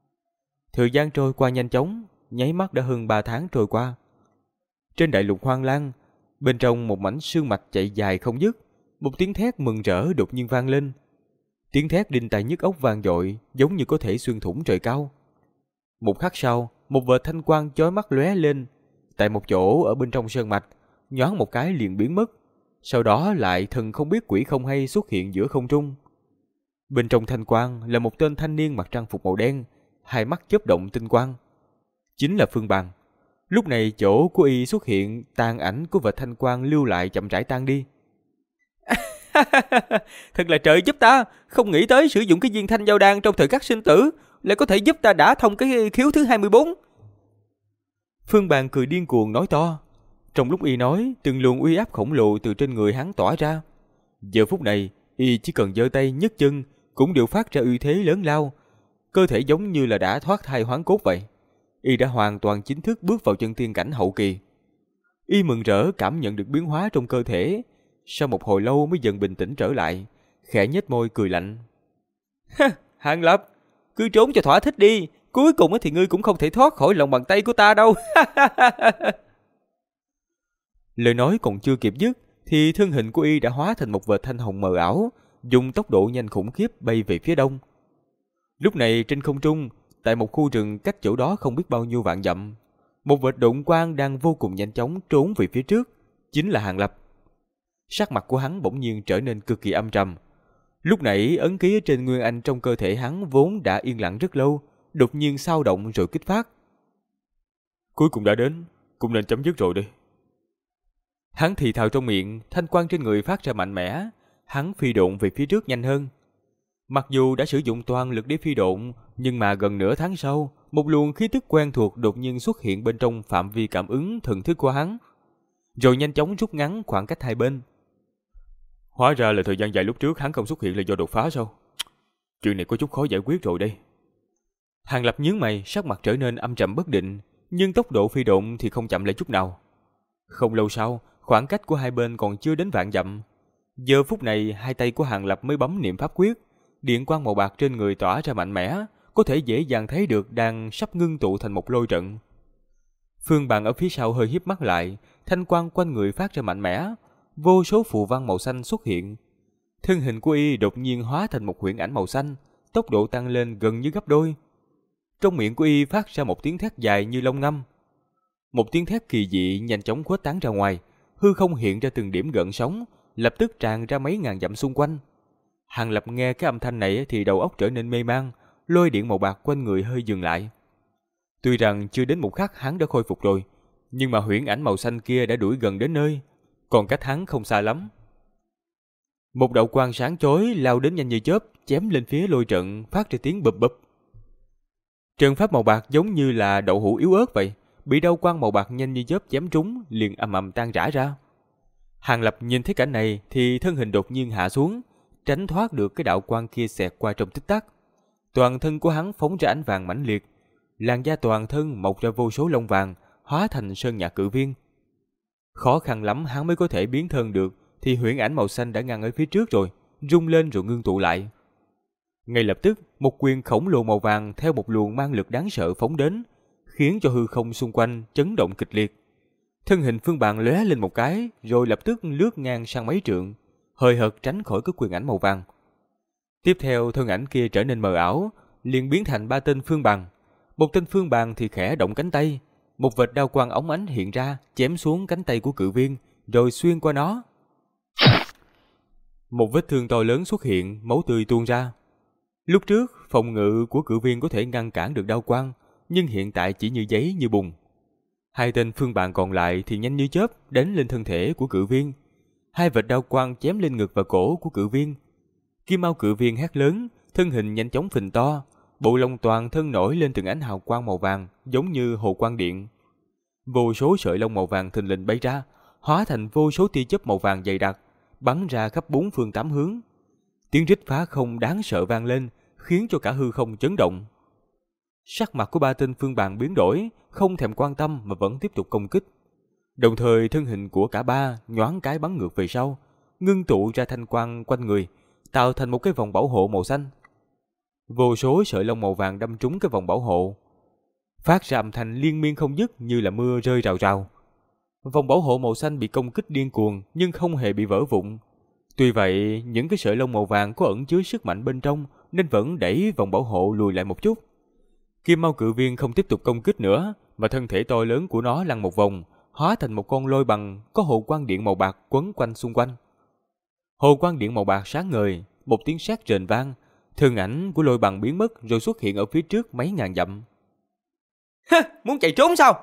Thời gian trôi qua nhanh chóng, nháy mắt đã hơn 3 tháng trôi qua. Trên đại lục hoang lang, bên trong một mảnh sương mạch chạy dài không dứt, một tiếng thét mừng rỡ đột nhiên vang lên. Tiếng thét đinh tai nhức óc vang dội, giống như có thể xuyên thủng trời cao. Một khắc sau, một vệt thanh quang chói mắt lóe lên, tại một chỗ ở bên trong sơn mạch, nhoáng một cái liền biến mất. Sau đó lại thần không biết quỷ không hay xuất hiện giữa không trung. Bên trong thanh quang là một tên thanh niên mặc trang phục màu đen, hai mắt chớp động tinh quang. Chính là Phương Bàn. Lúc này chỗ của y xuất hiện tàn ảnh của vệt thanh quang lưu lại chậm rãi tan đi. Thật là trời giúp ta, không nghĩ tới sử dụng cái viên thanh giao đan trong thời khắc sinh tử lại có thể giúp ta đả thông cái khiếu thứ 24. Phương Bàn cười điên cuồng nói to. Trong lúc y nói, từng luồng uy áp khổng lồ từ trên người hắn tỏa ra. Giờ phút này, y chỉ cần giơ tay nhấc chân cũng đều phát ra uy thế lớn lao, cơ thể giống như là đã thoát thai hoán cốt vậy. Y đã hoàn toàn chính thức bước vào chân tiên cảnh hậu kỳ. Y mừng rỡ cảm nhận được biến hóa trong cơ thể, sau một hồi lâu mới dần bình tĩnh trở lại, khẽ nhếch môi cười lạnh. Hàng Lập, cứ trốn cho thỏa thích đi, cuối cùng thì ngươi cũng không thể thoát khỏi lòng bàn tay của ta đâu. Lời nói còn chưa kịp dứt thì thân hình của y đã hóa thành một vệt thanh hồng mờ ảo, dùng tốc độ nhanh khủng khiếp bay về phía đông. Lúc này trên không trung, tại một khu rừng cách chỗ đó không biết bao nhiêu vạn dặm, một vệt độn quang đang vô cùng nhanh chóng trốn về phía trước, chính là Hàng Lập. Sắc mặt của hắn bỗng nhiên trở nên cực kỳ âm trầm. Lúc nãy ấn ký ở trên nguyên anh trong cơ thể hắn vốn đã yên lặng rất lâu, đột nhiên xao động rồi kích phát. Cuối cùng đã đến, cũng nên chấm dứt rồi đi. Hắn thì thào trong miệng, thanh quang trên người phát ra mạnh mẽ, hắn phi độn về phía trước nhanh hơn. Mặc dù đã sử dụng toàn lực để phi độn, nhưng mà gần nửa tháng sau, một luồng khí tức quen thuộc đột nhiên xuất hiện bên trong phạm vi cảm ứng thần thức của hắn, rồi nhanh chóng rút ngắn khoảng cách hai bên. Hóa ra là thời gian dài lúc trước hắn không xuất hiện là do đột phá sao? Chuyện này có chút khó giải quyết rồi đây. Hàng Lập nhướng mày, sắc mặt trở nên âm trầm bất định, nhưng tốc độ phi độn thì không chậm lại chút nào. Không lâu sau, khoảng cách của hai bên còn chưa đến vạn dặm. Giờ phút này, hai tay của Hàng Lập mới bấm niệm pháp quyết, điện quang màu bạc trên người tỏa ra mạnh mẽ, có thể dễ dàng thấy được đang sắp ngưng tụ thành một lôi trận. Phương Bằng ở phía sau hơi híp mắt lại, thanh quang quanh người phát ra mạnh mẽ, vô số phù văn màu xanh xuất hiện. Thân hình của y đột nhiên hóa thành một huyễn ảnh màu xanh, tốc độ tăng lên gần như gấp đôi. Trong miệng của y phát ra một tiếng thét dài như long ngâm. Một tiếng thét kỳ dị nhanh chóng khuếch tán ra ngoài, hư không hiện ra từng điểm gợn sóng, lập tức tràn ra mấy ngàn dặm xung quanh. Hàng Lập nghe cái âm thanh này thì đầu óc trở nên mê man, lôi điện màu bạc quanh người hơi dừng lại. Tuy rằng chưa đến một khắc hắn đã khôi phục rồi, nhưng mà huyễn ảnh màu xanh kia đã đuổi gần đến nơi, còn cách hắn không xa lắm. Một đạo quang sáng chói lao đến nhanh như chớp, chém lên phía lôi trận, phát ra tiếng bụp bụp. Trận pháp màu bạc giống như là đậu hũ yếu ớt vậy, bị đạo quang màu bạc nhanh như chớp chém trúng, liền ầm ầm tan rã ra. Hàng Lập nhìn thấy cảnh này thì thân hình đột nhiên hạ xuống, tránh thoát được cái đạo quang kia xẹt qua trong tích tắc. Toàn thân của hắn phóng ra ánh vàng mãnh liệt, làn da toàn thân mọc ra vô số lông vàng, hóa thành sơn nhạc cự viên. Khó khăn lắm hắn mới có thể biến thân được, thì huyễn ảnh màu xanh đã ngăn ở phía trước rồi, rung lên rồi ngưng tụ lại. Ngay lập tức, một quyền khổng lồ màu vàng theo một luồng mang lực đáng sợ phóng đến, khiến cho hư không xung quanh chấn động kịch liệt. Thân hình Phương Bằng lóe lên một cái, rồi lập tức lướt ngang sang mấy trượng, hời hợt tránh khỏi cái quyền ảnh màu vàng. Tiếp theo, thân ảnh kia trở nên mờ ảo, liền biến thành ba tên Phương Bằng. Một tên Phương Bằng thì khẽ động cánh tay, một vệt đao quang óng ánh hiện ra, chém xuống cánh tay của cự viên, rồi xuyên qua nó. Một vết thương to lớn xuất hiện, máu tươi tuôn ra. Lúc trước, phòng ngự của cự viên có thể ngăn cản được đao quang, nhưng hiện tại chỉ như giấy như bùn. Hai tên Phương Bằng còn lại thì nhanh như chớp đánh lên thân thể của cự viên. Hai vệt đao quang chém lên ngực và cổ của cự viên. Kim Mao cự viên hét lớn, thân hình nhanh chóng phình to, bộ lông toàn thân nổi lên từng ánh hào quang màu vàng, giống như hồ quang điện. Vô số sợi lông màu vàng thình lình bay ra, hóa thành vô số tia chớp màu vàng dày đặc, bắn ra khắp bốn phương tám hướng. Tiếng rít phá không đáng sợ vang lên, khiến cho cả hư không chấn động. Sắc mặt của ba tên Phương Bằng biến đổi, không thèm quan tâm mà vẫn tiếp tục công kích. Đồng thời thân hình của cả ba nhoáng cái bắn ngược về sau, ngưng tụ ra thanh quang quanh người, tạo thành một cái vòng bảo hộ màu xanh. Vô số sợi lông màu vàng đâm trúng cái vòng bảo hộ, phát ra âm thanh liên miên không dứt như là mưa rơi rào rào. Vòng bảo hộ màu xanh bị công kích điên cuồng nhưng không hề bị vỡ vụn. Tuy vậy, những cái sợi lông màu vàng có ẩn chứa sức mạnh bên trong nên vẫn đẩy vòng bảo hộ lùi lại một chút. Kim Mao cự viên không tiếp tục công kích nữa, mà thân thể to lớn của nó lăn một vòng, hóa thành một con lôi bằng có hồ quang điện màu bạc quấn quanh xung quanh. Hồ quang điện màu bạc sáng ngời, một tiếng sét rền vang, thân ảnh của lôi bằng biến mất rồi xuất hiện ở phía trước mấy ngàn dặm. Muốn chạy trốn sao?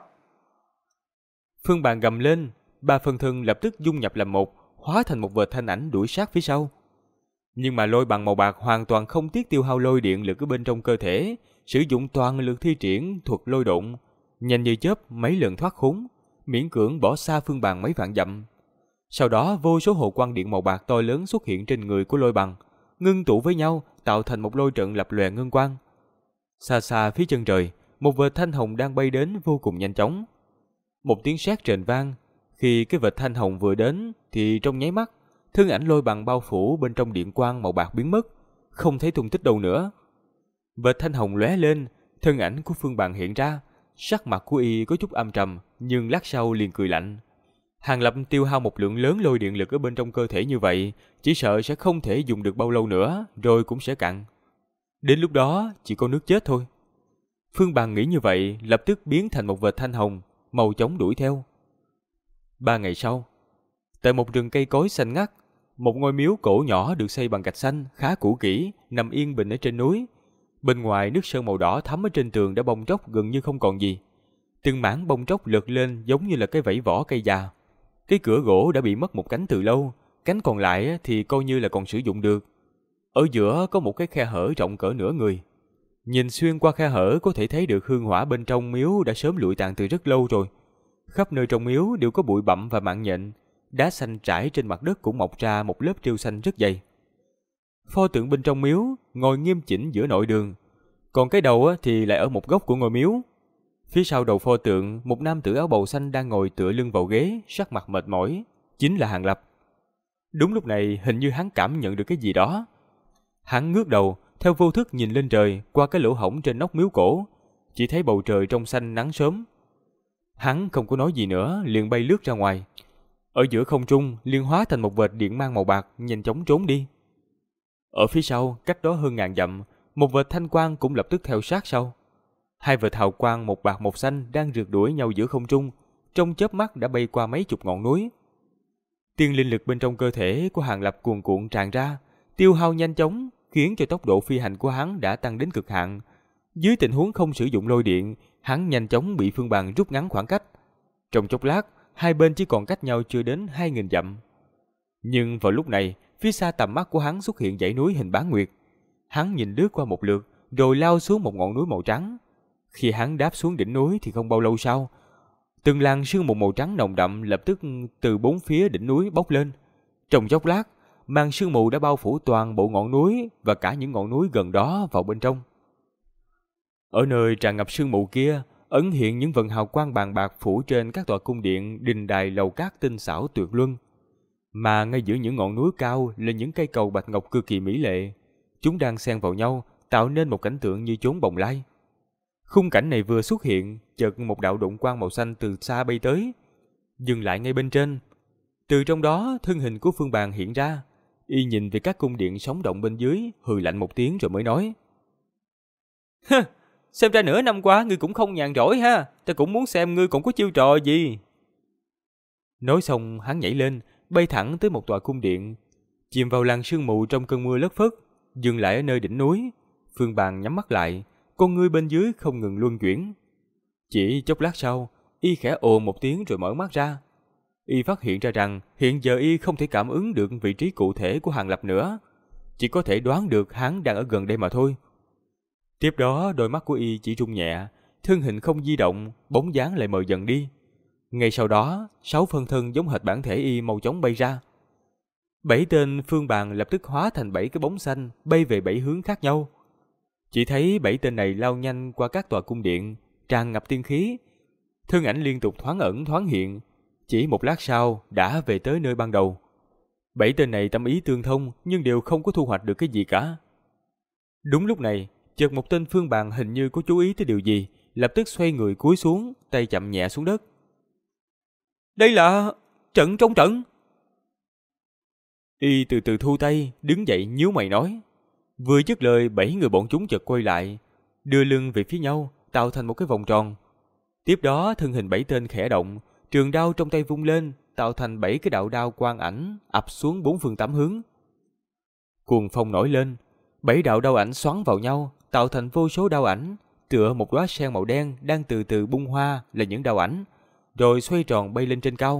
Phương Bằng gầm lên, ba phân thân lập tức dung nhập làm một, hóa thành một vệt thanh ảnh đuổi sát phía sau. Nhưng mà lôi bằng màu bạc hoàn toàn không tiếc tiêu hao lôi điện lực ở bên trong cơ thể, sử dụng toàn lực thi triển thuật lôi độn, nhanh như chớp mấy lần thoát khốn, miễn cưỡng bỏ xa Phương Bằng mấy vạn dặm. Sau đó vô số hồ quang điện màu bạc to lớn xuất hiện trên người của lôi bằng, ngưng tụ với nhau tạo thành một lôi trận lập lòe ngân quang. Xa xa phía chân trời, một vệt thanh hồng đang bay đến vô cùng nhanh chóng. Một tiếng sét rền vang, khi cái vệt thanh hồng vừa đến thì trong nháy mắt, thân ảnh lôi bằng bao phủ bên trong điện quang màu bạc biến mất, không thấy tung tích đâu nữa. Vệt thanh hồng lóe lên, thân ảnh của Phương Bằng hiện ra, sắc mặt của y có chút âm trầm, nhưng lát sau liền cười lạnh. Hàng Lập tiêu hao một lượng lớn lôi điện lực ở bên trong cơ thể như vậy, chỉ sợ sẽ không thể dùng được bao lâu nữa, rồi cũng sẽ cạn. Đến lúc đó chỉ có nước chết thôi. Phương Bằng nghĩ như vậy, lập tức biến thành một vệt thanh hồng, mau chóng đuổi theo. 3 ngày sau, tại một rừng cây cối xanh ngắt, một ngôi miếu cổ nhỏ được xây bằng gạch xanh khá cũ kỹ, nằm yên bình ở trên núi. Bên ngoài nước sơn màu đỏ thắm ở trên tường đã bong tróc gần như không còn gì. Từng mảng bong tróc lượt lên giống như là cái vảy vỏ cây già. Cái cửa gỗ đã bị mất một cánh từ lâu, cánh còn lại thì coi như là còn sử dụng được. Ở giữa có một cái khe hở rộng cỡ nửa người. Nhìn xuyên qua khe hở có thể thấy được hương hỏa bên trong miếu đã sớm lụi tàn từ rất lâu rồi. Khắp nơi trong miếu đều có bụi bặm và mạng nhện, đá xanh trải trên mặt đất cũng mọc ra một lớp rêu xanh rất dày. Pho tượng bên trong miếu ngồi nghiêm chỉnh giữa nội đường, còn cái đầu thì lại ở một góc của ngôi miếu. Phía sau đầu pho tượng, một nam tử áo bào xanh đang ngồi tựa lưng vào ghế, sắc mặt mệt mỏi, chính là Hàn Lập. Đúng lúc này hình như hắn cảm nhận được cái gì đó. Hắn ngước đầu, theo vô thức nhìn lên trời qua cái lỗ hổng trên nóc miếu cổ, chỉ thấy bầu trời trong xanh nắng sớm. Hắn không có nói gì nữa, liền bay lướt ra ngoài. Ở giữa không trung liền hóa thành một vệt điện mang màu bạc, nhanh chóng trốn đi. Ở phía sau, cách đó hơn ngàn dặm, một vệt thanh quang cũng lập tức theo sát sau. Hai vệt hào quang một bạc một xanh đang rượt đuổi nhau giữa không trung, trong chớp mắt đã bay qua mấy chục ngọn núi. Tiên linh lực bên trong cơ thể của Hàn Lập cuồn cuộn tràn ra, tiêu hao nhanh chóng, khiến cho tốc độ phi hành của hắn đã tăng đến cực hạn. Dưới tình huống không sử dụng lôi điện, hắn nhanh chóng bị Phương Bằng rút ngắn khoảng cách. Trong chốc lát, hai bên chỉ còn cách nhau chưa đến 2000 dặm. Nhưng vào lúc này, phía xa tầm mắt của hắn xuất hiện dãy núi hình bán nguyệt. Hắn nhìn lướt qua một lượt, rồi lao xuống một ngọn núi màu trắng. Khi hắn đáp xuống đỉnh núi thì không bao lâu sau, từng làn sương mù màu trắng nồng đậm lập tức từ bốn phía đỉnh núi bốc lên. Trong chốc lát, màn sương mù đã bao phủ toàn bộ ngọn núi và cả những ngọn núi gần đó vào bên trong. Ở nơi tràn ngập sương mù kia, ẩn hiện những vầng hào quang bàn bạc phủ trên các tòa cung điện, đình đài lầu cát tinh xảo tuyệt luân. Mà ngay giữa những ngọn núi cao là những cây cầu bạch ngọc cực kỳ mỹ lệ. Chúng đang xen vào nhau, tạo nên một cảnh tượng như chốn bồng lai. Khung cảnh này vừa xuất hiện, chợt một đạo độn quang màu xanh từ xa bay tới, dừng lại ngay bên trên. Từ trong đó, thân hình của Phương Bàn hiện ra. Y nhìn về các cung điện sống động bên dưới, hừ lạnh một tiếng rồi mới nói: "Hơ, xem ra nửa năm qua ngươi cũng không nhàn rỗi ha, ta cũng muốn xem ngươi còn có chiêu trò gì." Nói xong, hắn nhảy lên, bay thẳng tới một tòa cung điện, chìm vào làn sương mù trong cơn mưa lất phất, dừng lại ở nơi đỉnh núi. Phương Bàn nhắm mắt lại, con ngươi bên dưới không ngừng luân chuyển. Chỉ chốc lát sau, y khẽ ồ một tiếng rồi mở mắt ra. Y phát hiện ra rằng hiện giờ y không thể cảm ứng được vị trí cụ thể của Hàn Lập nữa, chỉ có thể đoán được hắn đang ở gần đây mà thôi. Tiếp đó đôi mắt của y chỉ rung nhẹ, thân hình không di động, bóng dáng lại mờ dần đi. Ngay sau đó, 6 phân thân giống hệt bản thể y mau chóng bay ra. 7 tên Phương Bàn lập tức hóa thành 7 cái bóng xanh bay về 7 hướng khác nhau. Chỉ thấy 7 tên này lao nhanh qua các tòa cung điện, tràn ngập tiên khí. Thân ảnh liên tục thoáng ẩn thoáng hiện, chỉ một lát sau đã về tới nơi ban đầu. 7 tên này tâm ý tương thông nhưng đều không có thu hoạch được cái gì cả. Đúng lúc này, chợt một tên Phương Bàn hình như có chú ý tới điều gì, lập tức xoay người cúi xuống, tay chậm nhẹ xuống đất. "Đây là trận trong trận." Y từ từ thu tay, đứng dậy nhíu mày nói. Vừa dứt lời, 7 người bọn chúng chợt quay lại, đưa lưng về phía nhau, tạo thành một cái vòng tròn. Tiếp đó, thân hình 7 tên khẽ động, trường đao trong tay vung lên, tạo thành 7 cái đạo đao quang ảnh ập xuống 4 phương 8 hướng. Cuồng phong nổi lên, 7 đạo đao ảnh xoắn vào nhau, tạo thành vô số đao ảnh, tựa một đóa sen màu đen đang từ từ bung hoa là những đao ảnh, rồi xoay tròn bay lên trên cao.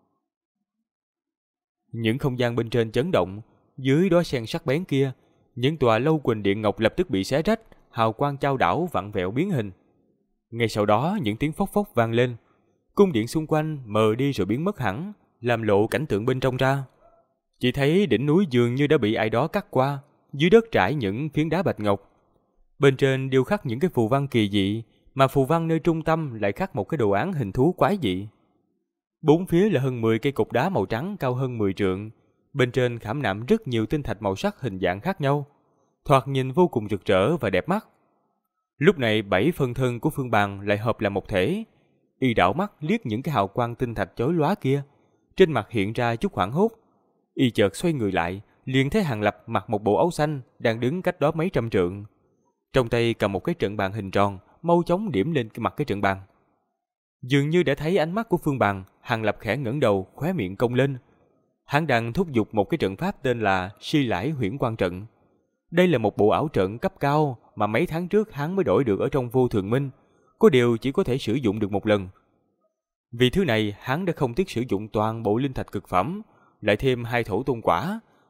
Những không gian bên trên chấn động, dưới đóa sen sắc bén kia, những tòa lâu quỳnh điện ngọc lập tức bị xé rách, hào quang chao đảo vặn vẹo biến hình. Ngay sau đó, những tiếng phốc phốc vang lên, cung điện xung quanh mờ đi rồi biến mất hẳn, làm lộ cảnh tượng bên trong ra. Chỉ thấy đỉnh núi dường như đã bị ai đó cắt qua, dưới đất trải những phiến đá bạch ngọc. Bên trên điêu khắc những cái phù văn kỳ dị, mà phù văn nơi trung tâm lại khắc một cái đồ án hình thú quái dị. Bốn phía là hơn 10 cây cục đá màu trắng cao hơn 10 trượng, bên trên khảm nạm rất nhiều tinh thạch màu sắc hình dạng khác nhau, thoạt nhìn vô cùng rực rỡ và đẹp mắt. Lúc này 7 phân thân của Phương Bàn lại hợp làm một thể. Y đảo mắt liếc những cái hào quang tinh thạch chói lóa kia, trên mặt hiện ra chút hoảng hốt. Y chợt xoay người lại, liền thấy Hàn Lập mặc một bộ áo xanh đang đứng cách đó mấy trăm trượng, trong tay cầm một cái trận bàn hình tròn, mau chóng điểm lên cái mặt cái trận bàn. Dường như đã thấy ánh mắt của Phương Bàn, Hàn Lập khẽ ngẩng đầu, khóe miệng cong lên. Hắn đang thúc giục một cái trận pháp tên là Si Lãi Huyễn Quang Trận. Đây là một bộ ảo trận cấp cao mà mấy tháng trước hắn mới đổi được ở trong Vô Thường Minh, có điều chỉ có thể sử dụng được một lần. Vì thứ này, hắn đã không tiếc sử dụng toàn bộ linh thạch cực phẩm, lại thêm 2 thổ tôn quả,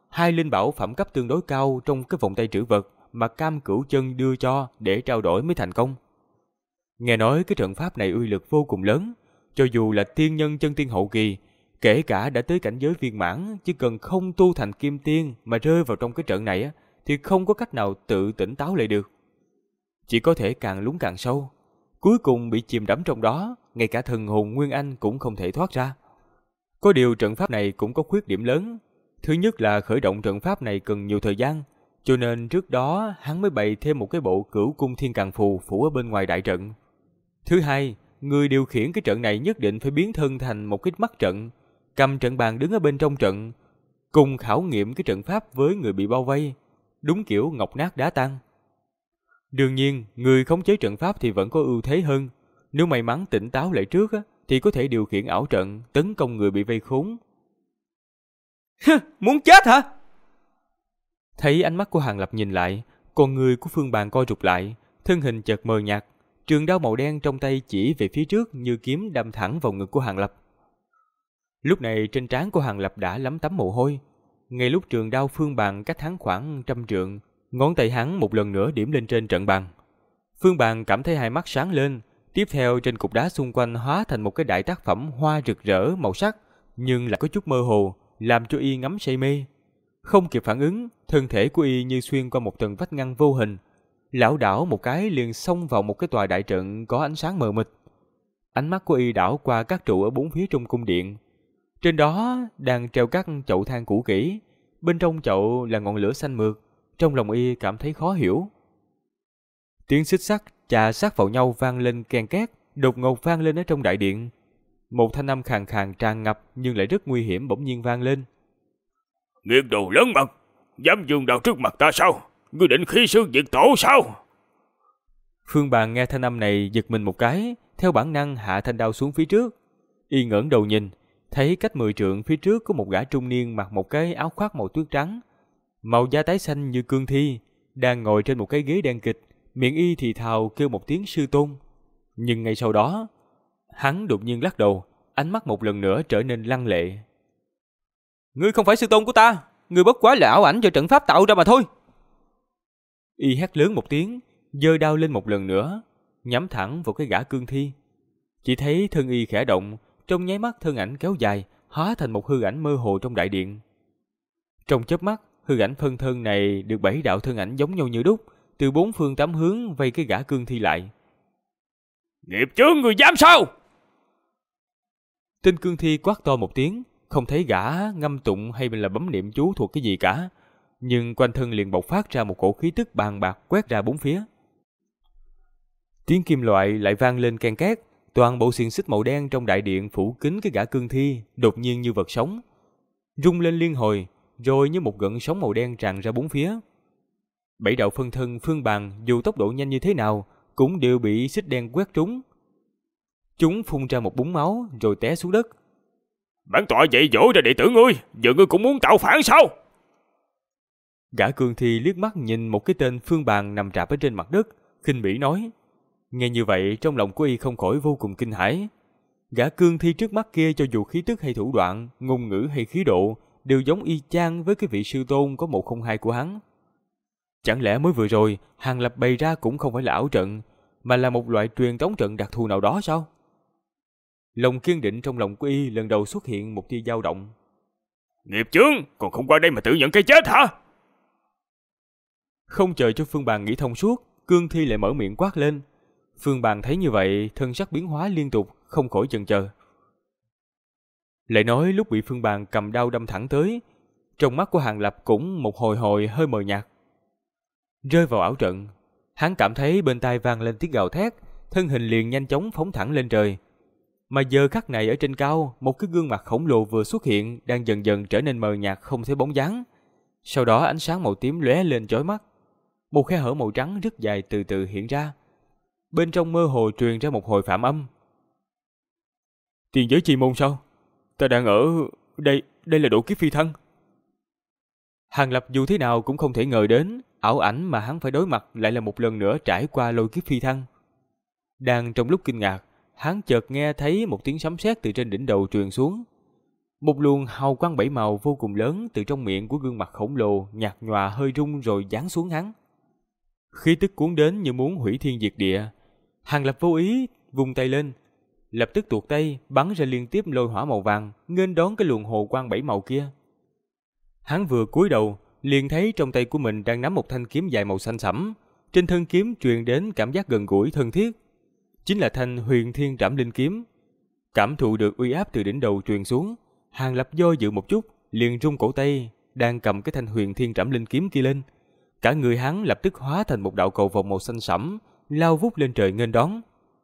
2 linh bảo phẩm cấp tương đối cao trong cái vòng tay trữ vật mà Cam Cửu Chân đưa cho để trao đổi mới thành công. Nghe nói cái trận pháp này uy lực vô cùng lớn, cho dù là tiên nhân chân tiên hậu kỳ, kể cả đã tới cảnh giới viên mãn, chỉ cần không tu thành kim tiên mà rơi vào trong cái trận này thì không có cách nào tự tỉnh táo lại được. Chỉ có thể càng lún càng sâu, cuối cùng bị chìm đắm trong đó, ngay cả thần hồn Nguyên Anh cũng không thể thoát ra. Có điều trận pháp này cũng có khuyết điểm lớn. Thứ nhất là khởi động trận pháp này cần nhiều thời gian, cho nên trước đó hắn mới bày thêm một cái bộ Cửu Cung Thiên Càn Phù phủ ở bên ngoài đại trận. Thứ hai, người điều khiển cái trận này nhất định phải biến thân thành một cái mắt trận, cầm trận bàn đứng ở bên trong trận, cùng khảo nghiệm cái trận pháp với người bị bao vây, đúng kiểu ngọc nát đá tan. Đương nhiên, người khống chế trận pháp thì vẫn có ưu thế hơn. Nếu may mắn tỉnh táo lại trước thì có thể điều khiển ảo trận tấn công người bị vây khốn. Muốn chết hả? Thấy ánh mắt của Hàng Lập nhìn lại, con người của Phương Bàn co rụt lại, thân hình chợt mờ nhạt, trường đao màu đen trong tay chỉ về phía trước như kiếm đâm thẳng vào ngực của Hàng Lập. Lúc này trên trán của Hàng Lập đã lấm tấm mồ hôi. Ngay lúc trường đao Phương Bàn cách hắn khoảng 100 trượng, ngón tay hắn một lần nữa điểm lên trên trận bàn. Phương Bàn cảm thấy hai mắt sáng lên, tiếp theo trên cục đá xung quanh hóa thành một cái đại tác phẩm hoa rực rỡ màu sắc, nhưng lại có chút mơ hồ, làm cho y ngắm say mê. Không kịp phản ứng, thân thể của y như xuyên qua một tầng vách ngăn vô hình, lảo đảo một cái liền xông vào một cái tòa đại trận có ánh sáng mờ mịt. Ánh mắt của y đảo qua các trụ ở bốn phía trong cung điện. Trên đó đang treo các chậu than cũ kỹ, bên trong chậu là ngọn lửa xanh mượt. Trong lòng y cảm thấy khó hiểu. Tiếng xích sắt chà sát vào nhau vang lên ken két, đột ngột vang lên ở trong đại điện. Một thanh âm khàn khàn tràn ngập nhưng lại rất nguy hiểm bỗng nhiên vang lên. Nghiệt đồ lớn mật, dám dương đao trước mặt ta sao? Ngươi định khí sư diệt tổ sao? Phương Bàn nghe thanh âm này giật mình một cái, theo bản năng hạ thanh đao xuống phía trước. Y ngẩng đầu nhìn, thấy cách 10 trượng phía trước có một gã trung niên mặc một cái áo khoác màu tuyết trắng, màu da tái xanh như cương thi, đang ngồi trên một cái ghế đen kịch, miệng y thì thào kêu một tiếng sư tôn. Nhưng ngay sau đó, hắn đột nhiên lắc đầu, ánh mắt một lần nữa trở nên lăng lệ. Ngươi không phải sư tôn của ta, ngươi bất quá là ảo ảnh do trận pháp tạo ra mà thôi. Y hét lớn một tiếng, giơ đao lên một lần nữa, nhắm thẳng vào cái gã cương thi. Chỉ thấy thân y khẽ động, trong nháy mắt thân ảnh kéo dài, hóa thành một hư ảnh mơ hồ trong đại điện. Trong chớp mắt, hư ảnh phân thân này được 7 đạo thân ảnh giống nhau như đúc, từ 4 phương 8 hướng vây cái gã cương thi lại. Nghiệp chướng, người dám sao? Tên cương thi quát to một tiếng, không thấy gã ngâm tụng hay là bấm niệm chú thuộc cái gì cả, nhưng quanh thân liền bộc phát ra một cổ khí tức bàn bạc quét ra bốn phía. Tiếng kim loại lại vang lên ken két, toàn bộ xiềng xích màu đen trong đại điện phủ kín cái gã cương thi đột nhiên như vật sống, rung lên liên hồi, rồi như một gợn sóng màu đen tràn ra bốn phía. 7 đạo phân thân Phương Bàn dù tốc độ nhanh như thế nào cũng đều bị xích đen quét trúng. Chúng phun ra một búng máu rồi té xuống đất. Bản tọa dạy dỗ ra đệ tử ngươi, giờ ngươi cũng muốn tạo phản sao? Gã cương thi liếc mắt nhìn một cái tên Phương Bàn nằm rạp ở trên mặt đất, khinh bỉ nói. Nghe như vậy trong lòng của y không khỏi vô cùng kinh hãi. Gã cương thi trước mắt kia cho dù khí tức hay thủ đoạn, ngôn ngữ hay khí độ đều giống y chang với cái vị sư tôn có 102 của hắn. Chẳng lẽ mới vừa rồi Hàng Lập bày ra cũng không phải là ảo trận, mà là một loại truyền tống trận đặc thù nào đó sao? Lòng kiên định trong lòng của y lần đầu xuất hiện một tia dao động. Nghiệp chướng, còn không qua đây mà tự nhận cái chết hả? Không chờ cho Phương Bàn nghĩ thông suốt, cương thi lại mở miệng quát lên. Phương Bàn thấy như vậy, thân sắc biến hóa liên tục, không khỏi chần chờ. Lại nói lúc bị Phương Bàn cầm đao đâm thẳng tới, trong mắt của Hàng Lập cũng một hồi hơi mờ nhạt. Rơi vào ảo trận, hắn cảm thấy bên tai vang lên tiếng gào thét, thân hình liền nhanh chóng phóng thẳng lên trời. Mà giờ khắc này ở trên cao, một cái gương mặt khổng lồ vừa xuất hiện, đang dần dần trở nên mờ nhạt không thấy bóng dáng. Sau đó ánh sáng màu tím lóe lên chói mắt. Một khe hở màu trắng rất dài từ từ hiện ra. Bên trong mơ hồ truyền ra một hồi phạm âm. Tiền giới chi môn sao? Ta đang ở đây là độ kiếp phi thân. Hàng Lập dù thế nào cũng không thể ngờ đến, ảo ảnh mà hắn phải đối mặt lại là một lần nữa trải qua lôi kiếp phi thăng. Đang trong lúc kinh ngạc, hắn chợt nghe thấy một tiếng sấm sét từ trên đỉnh đầu truyền xuống. Một luồng hào quang bảy màu vô cùng lớn từ trong miệng của gương mặt khổng lồ nhạt nhòa hơi rung rồi giáng xuống hắn. Khí tức cuốn đến như muốn hủy thiên diệt địa. Hàng Lập vô ý vung tay lên, lập tức tuột tay bắn ra liên tiếp lôi hỏa màu vàng nghênh đón cái luồng hồ quang bảy màu kia. Hắn vừa cúi đầu liền thấy trong tay của mình đang nắm một thanh kiếm dài màu xanh sẫm, trên thân kiếm truyền đến cảm giác gần gũi thân thiết, chính là thanh Huyền Thiên Trảm Linh kiếm. Cảm thụ được uy áp từ đỉnh đầu truyền xuống, Hàng Lập do dự một chút, liền rung cổ tay đang cầm cái thanh Huyền Thiên Trảm Linh kiếm kia lên. Cả người hắn lập tức hóa thành một đạo cầu vồng màu xanh sẫm, lao vút lên trời nghênh đón.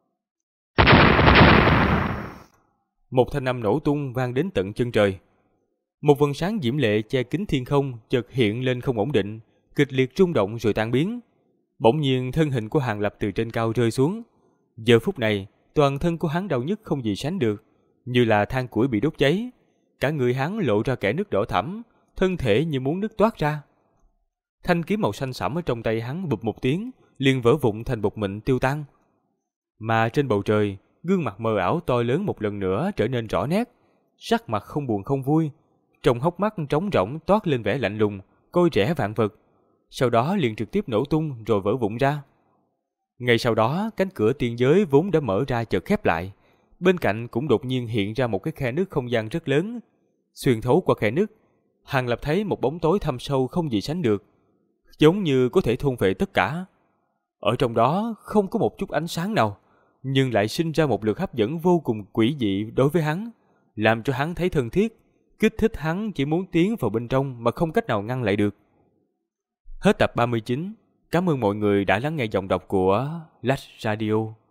Một thanh âm nổ tung vang đến tận chân trời. Một vầng sáng diễm lệ che kín thiên không chợt hiện lên không ổn định, kịch liệt rung động rồi tan biến. Bỗng nhiên thân hình của Hàng Lập từ trên cao rơi xuống. Giờ phút này, toàn thân của hắn đau nhức không gì sánh được, như là than củi bị đốt cháy. Cả người hắn lộ ra kẽ nước đỏ thẫm, thân thể như muốn nứt toát ra. Thanh kiếm màu xanh sẫm ở trong tay hắn bụp một tiếng, liền vỡ vụn thành bột mịn tiêu tan. Mà trên bầu trời, gương mặt mờ ảo to lớn một lần nữa trở nên rõ nét, sắc mặt không buồn không vui, trong hốc mắt trống rỗng toát lên vẻ lạnh lùng, coi rẻ vạn vật. Sau đó liền trực tiếp nổ tung rồi vỡ vụn ra. Ngay sau đó, cánh cửa tiên giới vốn đã mở ra chợt khép lại, bên cạnh cũng đột nhiên hiện ra một cái khe nứt không gian rất lớn. Xuyên thấu qua khe nứt, Hàng Lập thấy một bóng tối thâm sâu không gì sánh được, giống như có thể thôn phệ tất cả. Ở trong đó không có một chút ánh sáng nào, nhưng lại sinh ra một lực hấp dẫn vô cùng quỷ dị đối với hắn, làm cho hắn thấy thân thiết, kích thích hắn chỉ muốn tiến vào bên trong mà không cách nào ngăn lại được. Hết tập 39. Cảm ơn mọi người đã lắng nghe giọng đọc của Lách Radio.